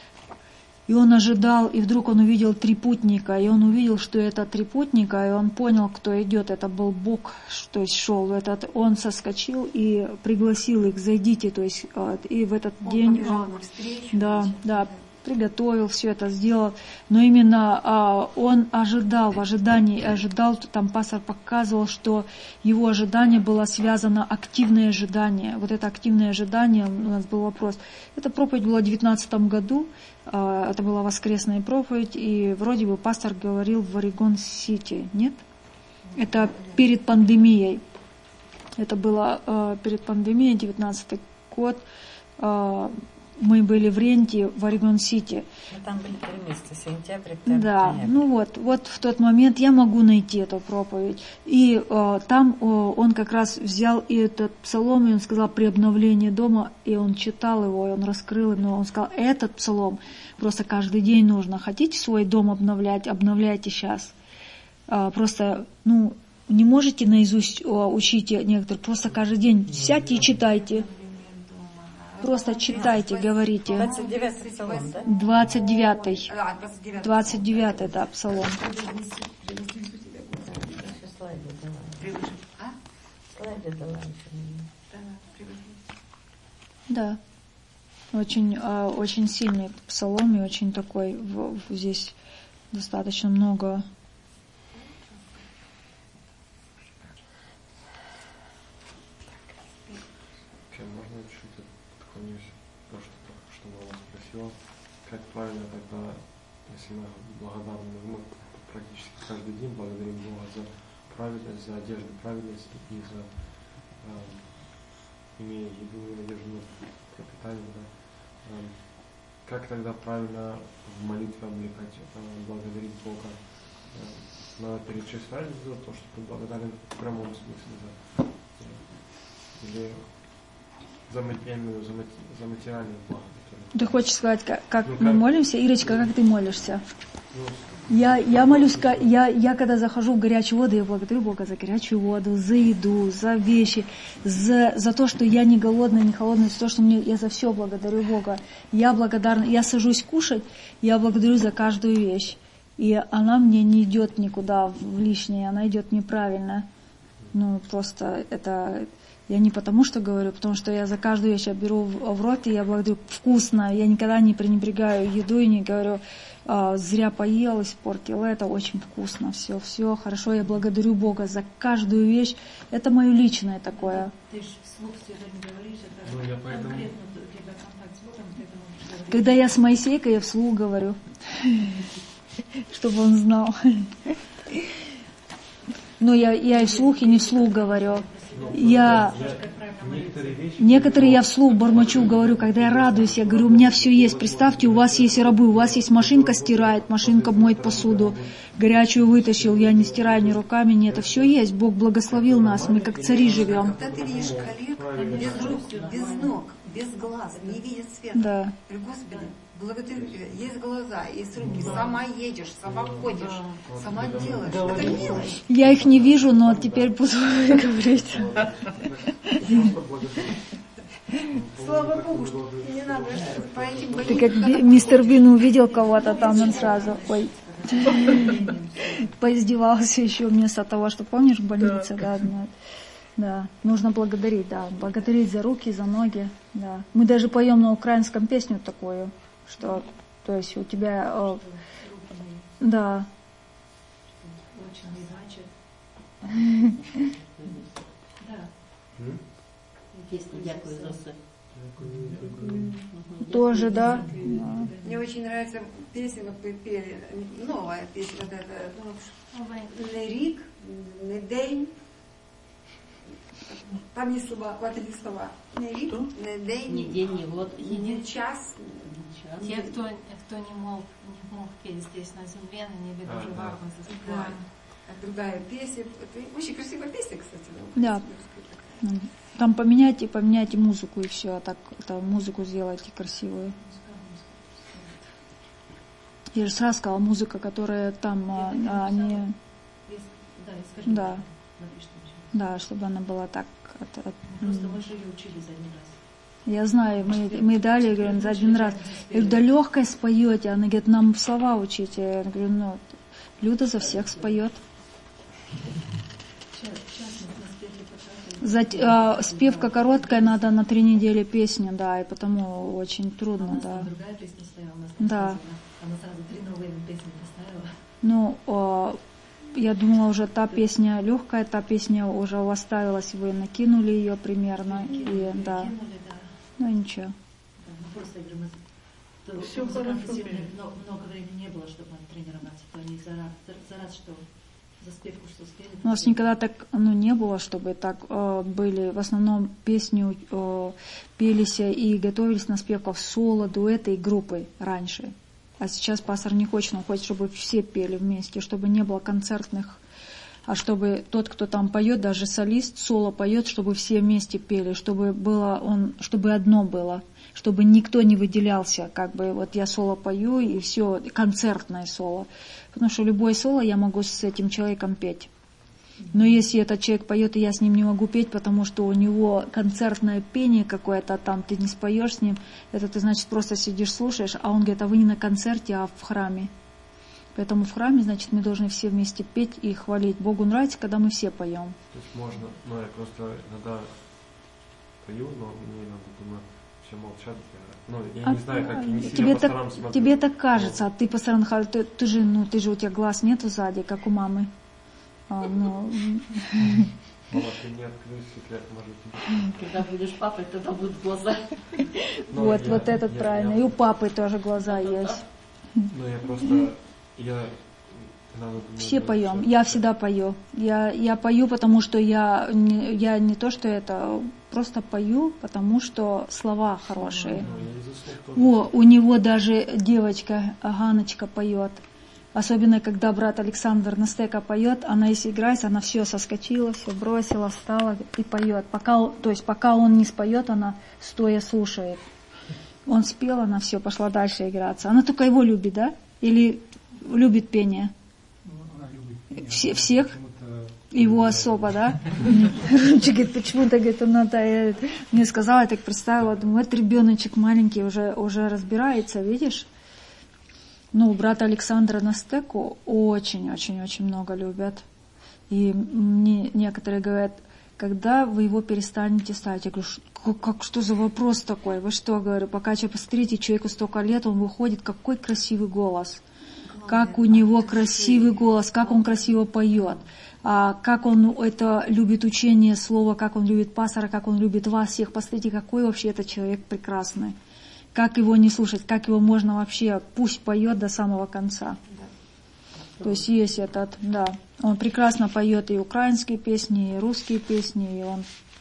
и он ожидал, и вдруг он увидел три путника, и он увидел, что это три путника, и он понял, кто идет, это был Бог, то есть шел, этот, он соскочил и пригласил их, зайдите, то есть, и в этот он день, да, да, приготовил, все это сделал, но именно а, он ожидал, в ожидании, ожидал, там пастор показывал, что его ожидание было связано, активное ожидание, вот это активное ожидание, у нас был вопрос, эта проповедь была в девятнадцатом году, а, это была воскресная проповедь, и вроде бы пастор говорил в Орегон-Сити, нет? Это перед пандемией, это было а, перед пандемией, девятнадцатый год, а, мы были в ренте в Орегон-Сити. Мы там были три месяца, сентябрь, октябрь. Да, ноябрь. ну вот, вот в тот момент я могу найти эту проповедь. И э, там э, он как раз взял и этот псалом, и он сказал при обновлении дома, и он читал его, и он раскрыл, но он сказал, этот псалом просто каждый день нужно. Хотите свой дом обновлять, обновляйте сейчас. Э, просто, ну, не можете наизусть э, учить некоторые, просто каждый день сядьте и читайте. Просто читайте, говорите. двадцать девятый псалом, да? двадцать девятый. двадцать девятый, да, псалом. Да. Очень, очень сильный псалом и очень такой, в, в, здесь достаточно много. Как правильно тогда, если мы благодарны, мы практически каждый день благодарим Бога за праведность, за одежду праведности и за э, имея еду и надежду на пропитание, да. Э, как тогда правильно в молитве облекать, э, благодарить Бога? Э, надо перечислять за то, что ты благодарен в прямом смысле за, э, или за, я имею в виду, за, за материальные блага. Ты хочешь сказать, как, как ну, мы как? молимся? Ирочка, как ты молишься? Я, я молюсь, я, я когда захожу в горячую воду, я благодарю Бога за горячую воду, за еду, за вещи, за, за то, что я не голодная, не холодная, за то, что мне, я за все благодарю Бога. Я благодарна, я сажусь кушать, я благодарю за каждую вещь. И она мне не идет никуда в лишнее, она идет неправильно. Ну, просто это... Я не потому что говорю, потому что я за каждую вещь я беру в, в рот, и я благодарю вкусно. Я никогда не пренебрегаю еду и не говорю, а, зря поел, испортил. Это очень вкусно, все, все хорошо. Я благодарю Бога за каждую вещь. Это мое личное такое. Ты же вслух всегда не говоришь, это ну, я поэтому... конкретно у тебя контакт с Богом, ты это можешь говорить. Когда я с Моисейкой, я вслух говорю, чтобы он знал. Но я, я и вслух, и не вслух говорю. Я, Некоторые вещи... Некоторые я вслух бормочу, говорю, когда я радуюсь, я говорю, у меня все есть. Представьте, у вас есть рабы, у вас есть машинка стирает, машинка моет посуду, горячую вытащил, я не стираю ни руками, нет, это все есть. Бог благословил нас, мы как цари живем. Когда ты видишь коллег без рук, без ног, без глаз, не видит света. Да. Господи, благодарю тебя. Есть глаза, есть руки. Сама едешь, сама ходишь, сама делаешь. Это милость. Я их не вижу, но теперь буду говорить. Слава Богу, что не надо по этим Ты как мистер Бин увидел кого-то там, он сразу, ой, поиздевался еще вместо того, что, помнишь, в больнице, да, да, да, нужно благодарить, да, благодарить за руки, за ноги, да. Мы даже поем на украинском песню такую, что, то есть у тебя, о, да. Тоже, да. Мне очень нравится песня, вот вы пели, новая песня, вот эта, ну, «Лерик», «Недень». Там есть слова, вот эти слова. «Лерик», «Недень», «Ни день, ни год», «Ни час». Те, кто, кто не, мог, не мог петь здесь на земле, на небе тоже варвар заспевали. Да. Другая песня. Это очень красивая песня, кстати. Да. Там поменяйте, поменяйте музыку и все, а так это музыку сделайте красивую. Я же сразу сказала, музыка, которая там, а, а, они... Да, да, чтобы она была так... От, от... Просто мы же ее учили за один раз. Я знаю, мы, мы дали, говорим, за один раз. Я говорю, да легкой споете. Она говорит, нам слова учите. Я говорю, ну, Люда за всех споет. За, а, спевка короткая, надо на три недели песни, да, и потому очень трудно, а да. Другая песня стояла, у нас да. Она сразу три новые песни поставила. Ну, а, я думала, уже та песня легкая, та песня уже оставилась, вы накинули ее примерно, и Накинули, да. накинули, да. Ну ничего. Да, ну, просто, я говорю, мы, то, Все много, хорошо. много, много времени не было, чтобы тренироваться, то они за раз, за, за раз что за спевку, что спели. У нас никогда так, ну, не было, чтобы так э, были, в основном песни э, пелись и готовились на спевках соло, дуэты и группой раньше. А сейчас пастор не хочет, он хочет, чтобы все пели вместе, чтобы не было концертных, а чтобы тот, кто там поет, даже солист, соло поет, чтобы все вместе пели, чтобы было он, чтобы одно было, чтобы никто не выделялся, как бы вот я соло пою и все, концертное соло. Потому что любое соло я могу с этим человеком петь. Но если этот человек поет, и я с ним не могу петь, потому что у него концертное пение какое-то там, ты не споешь с ним, это ты, значит, просто сидишь, слушаешь, а он говорит, а вы не на концерте, а в храме. Поэтому в храме, значит, мы должны все вместе петь и хвалить. Богу нравится, когда мы все поем. То есть можно, ну я просто иногда пою, но мне иногда думаю, все молчат. Я, ну, я а, не знаю, как не сильно тебе по так, сторонам смотрю. тебе так кажется, а ты по сторонам, ты, ты же, ну, ты же у тебя глаз нету сзади, как у мамы. А, ну... Мама, ты не открой секрет, может. Когда будешь папой, тогда будут глаза. Вот, вот этот правильно. И у папы тоже глаза есть. Ну я просто, я... Все поем. Я всегда пою. Я, я пою, потому что я не, я не то, что это, просто пою, потому что слова хорошие. О, у него даже девочка Ганочка поет. Особенно, когда брат Александр Настека поет, она если играет, она все соскочила, все бросила, встала и поет. Пока, то есть пока он не споет, она стоя слушает. Он спел, она все, пошла дальше играться. Она только его любит, да? Или любит пение? Все, всех? Его особо, да? Говорит, почему-то, говорит, она мне сказала, я так представила, думаю, этот ребеночек маленький уже, уже разбирается, видишь? Ну, брата Александра Настеку очень-очень-очень много любят. И мне некоторые говорят, когда вы его перестанете ставить? Я говорю, как, как, что за вопрос такой? Вы что, говорю, пока что посмотрите, человеку столько лет, он выходит, какой красивый голос. Как у него красивый голос, как он красиво поет, а как он это любит учение слова, как он любит пастора, как он любит вас всех. Посмотрите, какой вообще этот человек прекрасный. Как его не слушать, как его можно вообще, пусть поет до самого конца. То есть есть этот, да, он прекрасно поет и украинские песни, и русские песни, и он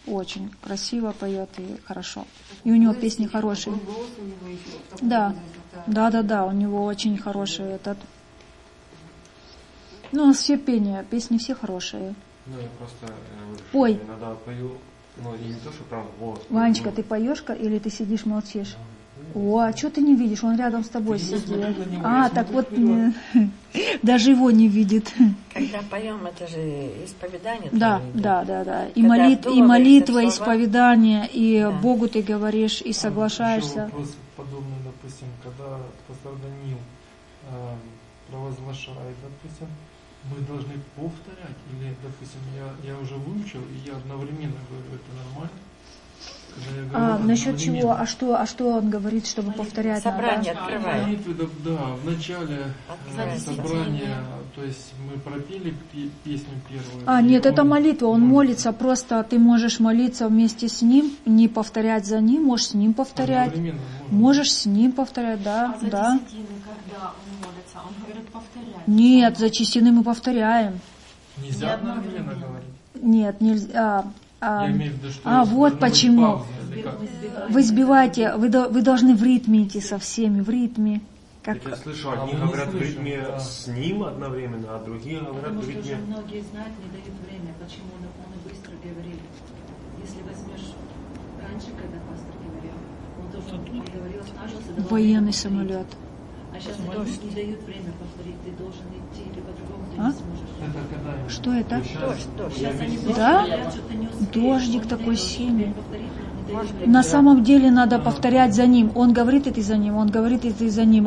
Очень красиво поет и хорошо. И у него песни хорошие. Да, да, да, да, у него очень хороший этот. Ну, у нас все пения, песни все хорошие. Ну, я просто э, Пой. иногда пою, ну, и не то, что прям вот. Ванечка, ну, ты поешь или ты сидишь, молчишь? О, а что ты не видишь? Он рядом с тобой Ты не сидит. смотри на него, А, я так смотрю вот, вперед. даже его не видит. Когда поем, это же исповедание. Да, твое идет. да, да, да. И, Когда молит, и вдумываешься молитва, в и слова. исповедание, и Да. Богу ты говоришь, и Еще соглашаешься. вопрос подобный, допустим, когда пастор Даниил э, провозглашает, допустим, мы должны повторять, или, допустим, я, я уже выучил, и я одновременно говорю, это нормально? Когда я говорю А, насчет одновременно. чего? А что, а что он говорит, чтобы повторять Собрание надо? открывает. Молитвы, да, да, в начале Открывает. э, собрания, то есть мы пропели пе- песню первую. А, и нет, это он молитва, он молится, просто ты можешь молиться вместе с ним, не повторять за ним, можешь с ним повторять, Одновременно можно. можешь с ним повторять, да, А за да. десятины, когда он молится, он говорит, повторяй. Нет, за чистины мы повторяем. Нельзя Не одновременно одновременно. говорить. Нет, нельзя. А, Я имею в виду, что а вот должна быть почему. пауза, или как? Вы сбиваете, вы, до- вы должны в ритме идти со всеми, в ритме. Как, Так я слышу, А одни мы не говорят в слышим, ритме да. с ним одновременно, а другие говорят Потому в что уже ритме... многие знают, не дают время, почему он, он и быстро говорил. Если возьмешь раньше, когда пастор говорил, он тоже он говорил, снажился, давал военный время повторить. самолет. А сейчас не, не дают время повторить, ты должен идти, или по-другому ты А? не сможешь. Это когда именно? Что это? Дождь, дождь. Сейчас они Да? говорят, что ты не успеешь. Дождик Он такой дает сильный. время повторить, но не дает Может быть, время. На самом деле надо повторять за ним. Он говорит, и ты за ним, он говорит, и ты за ним.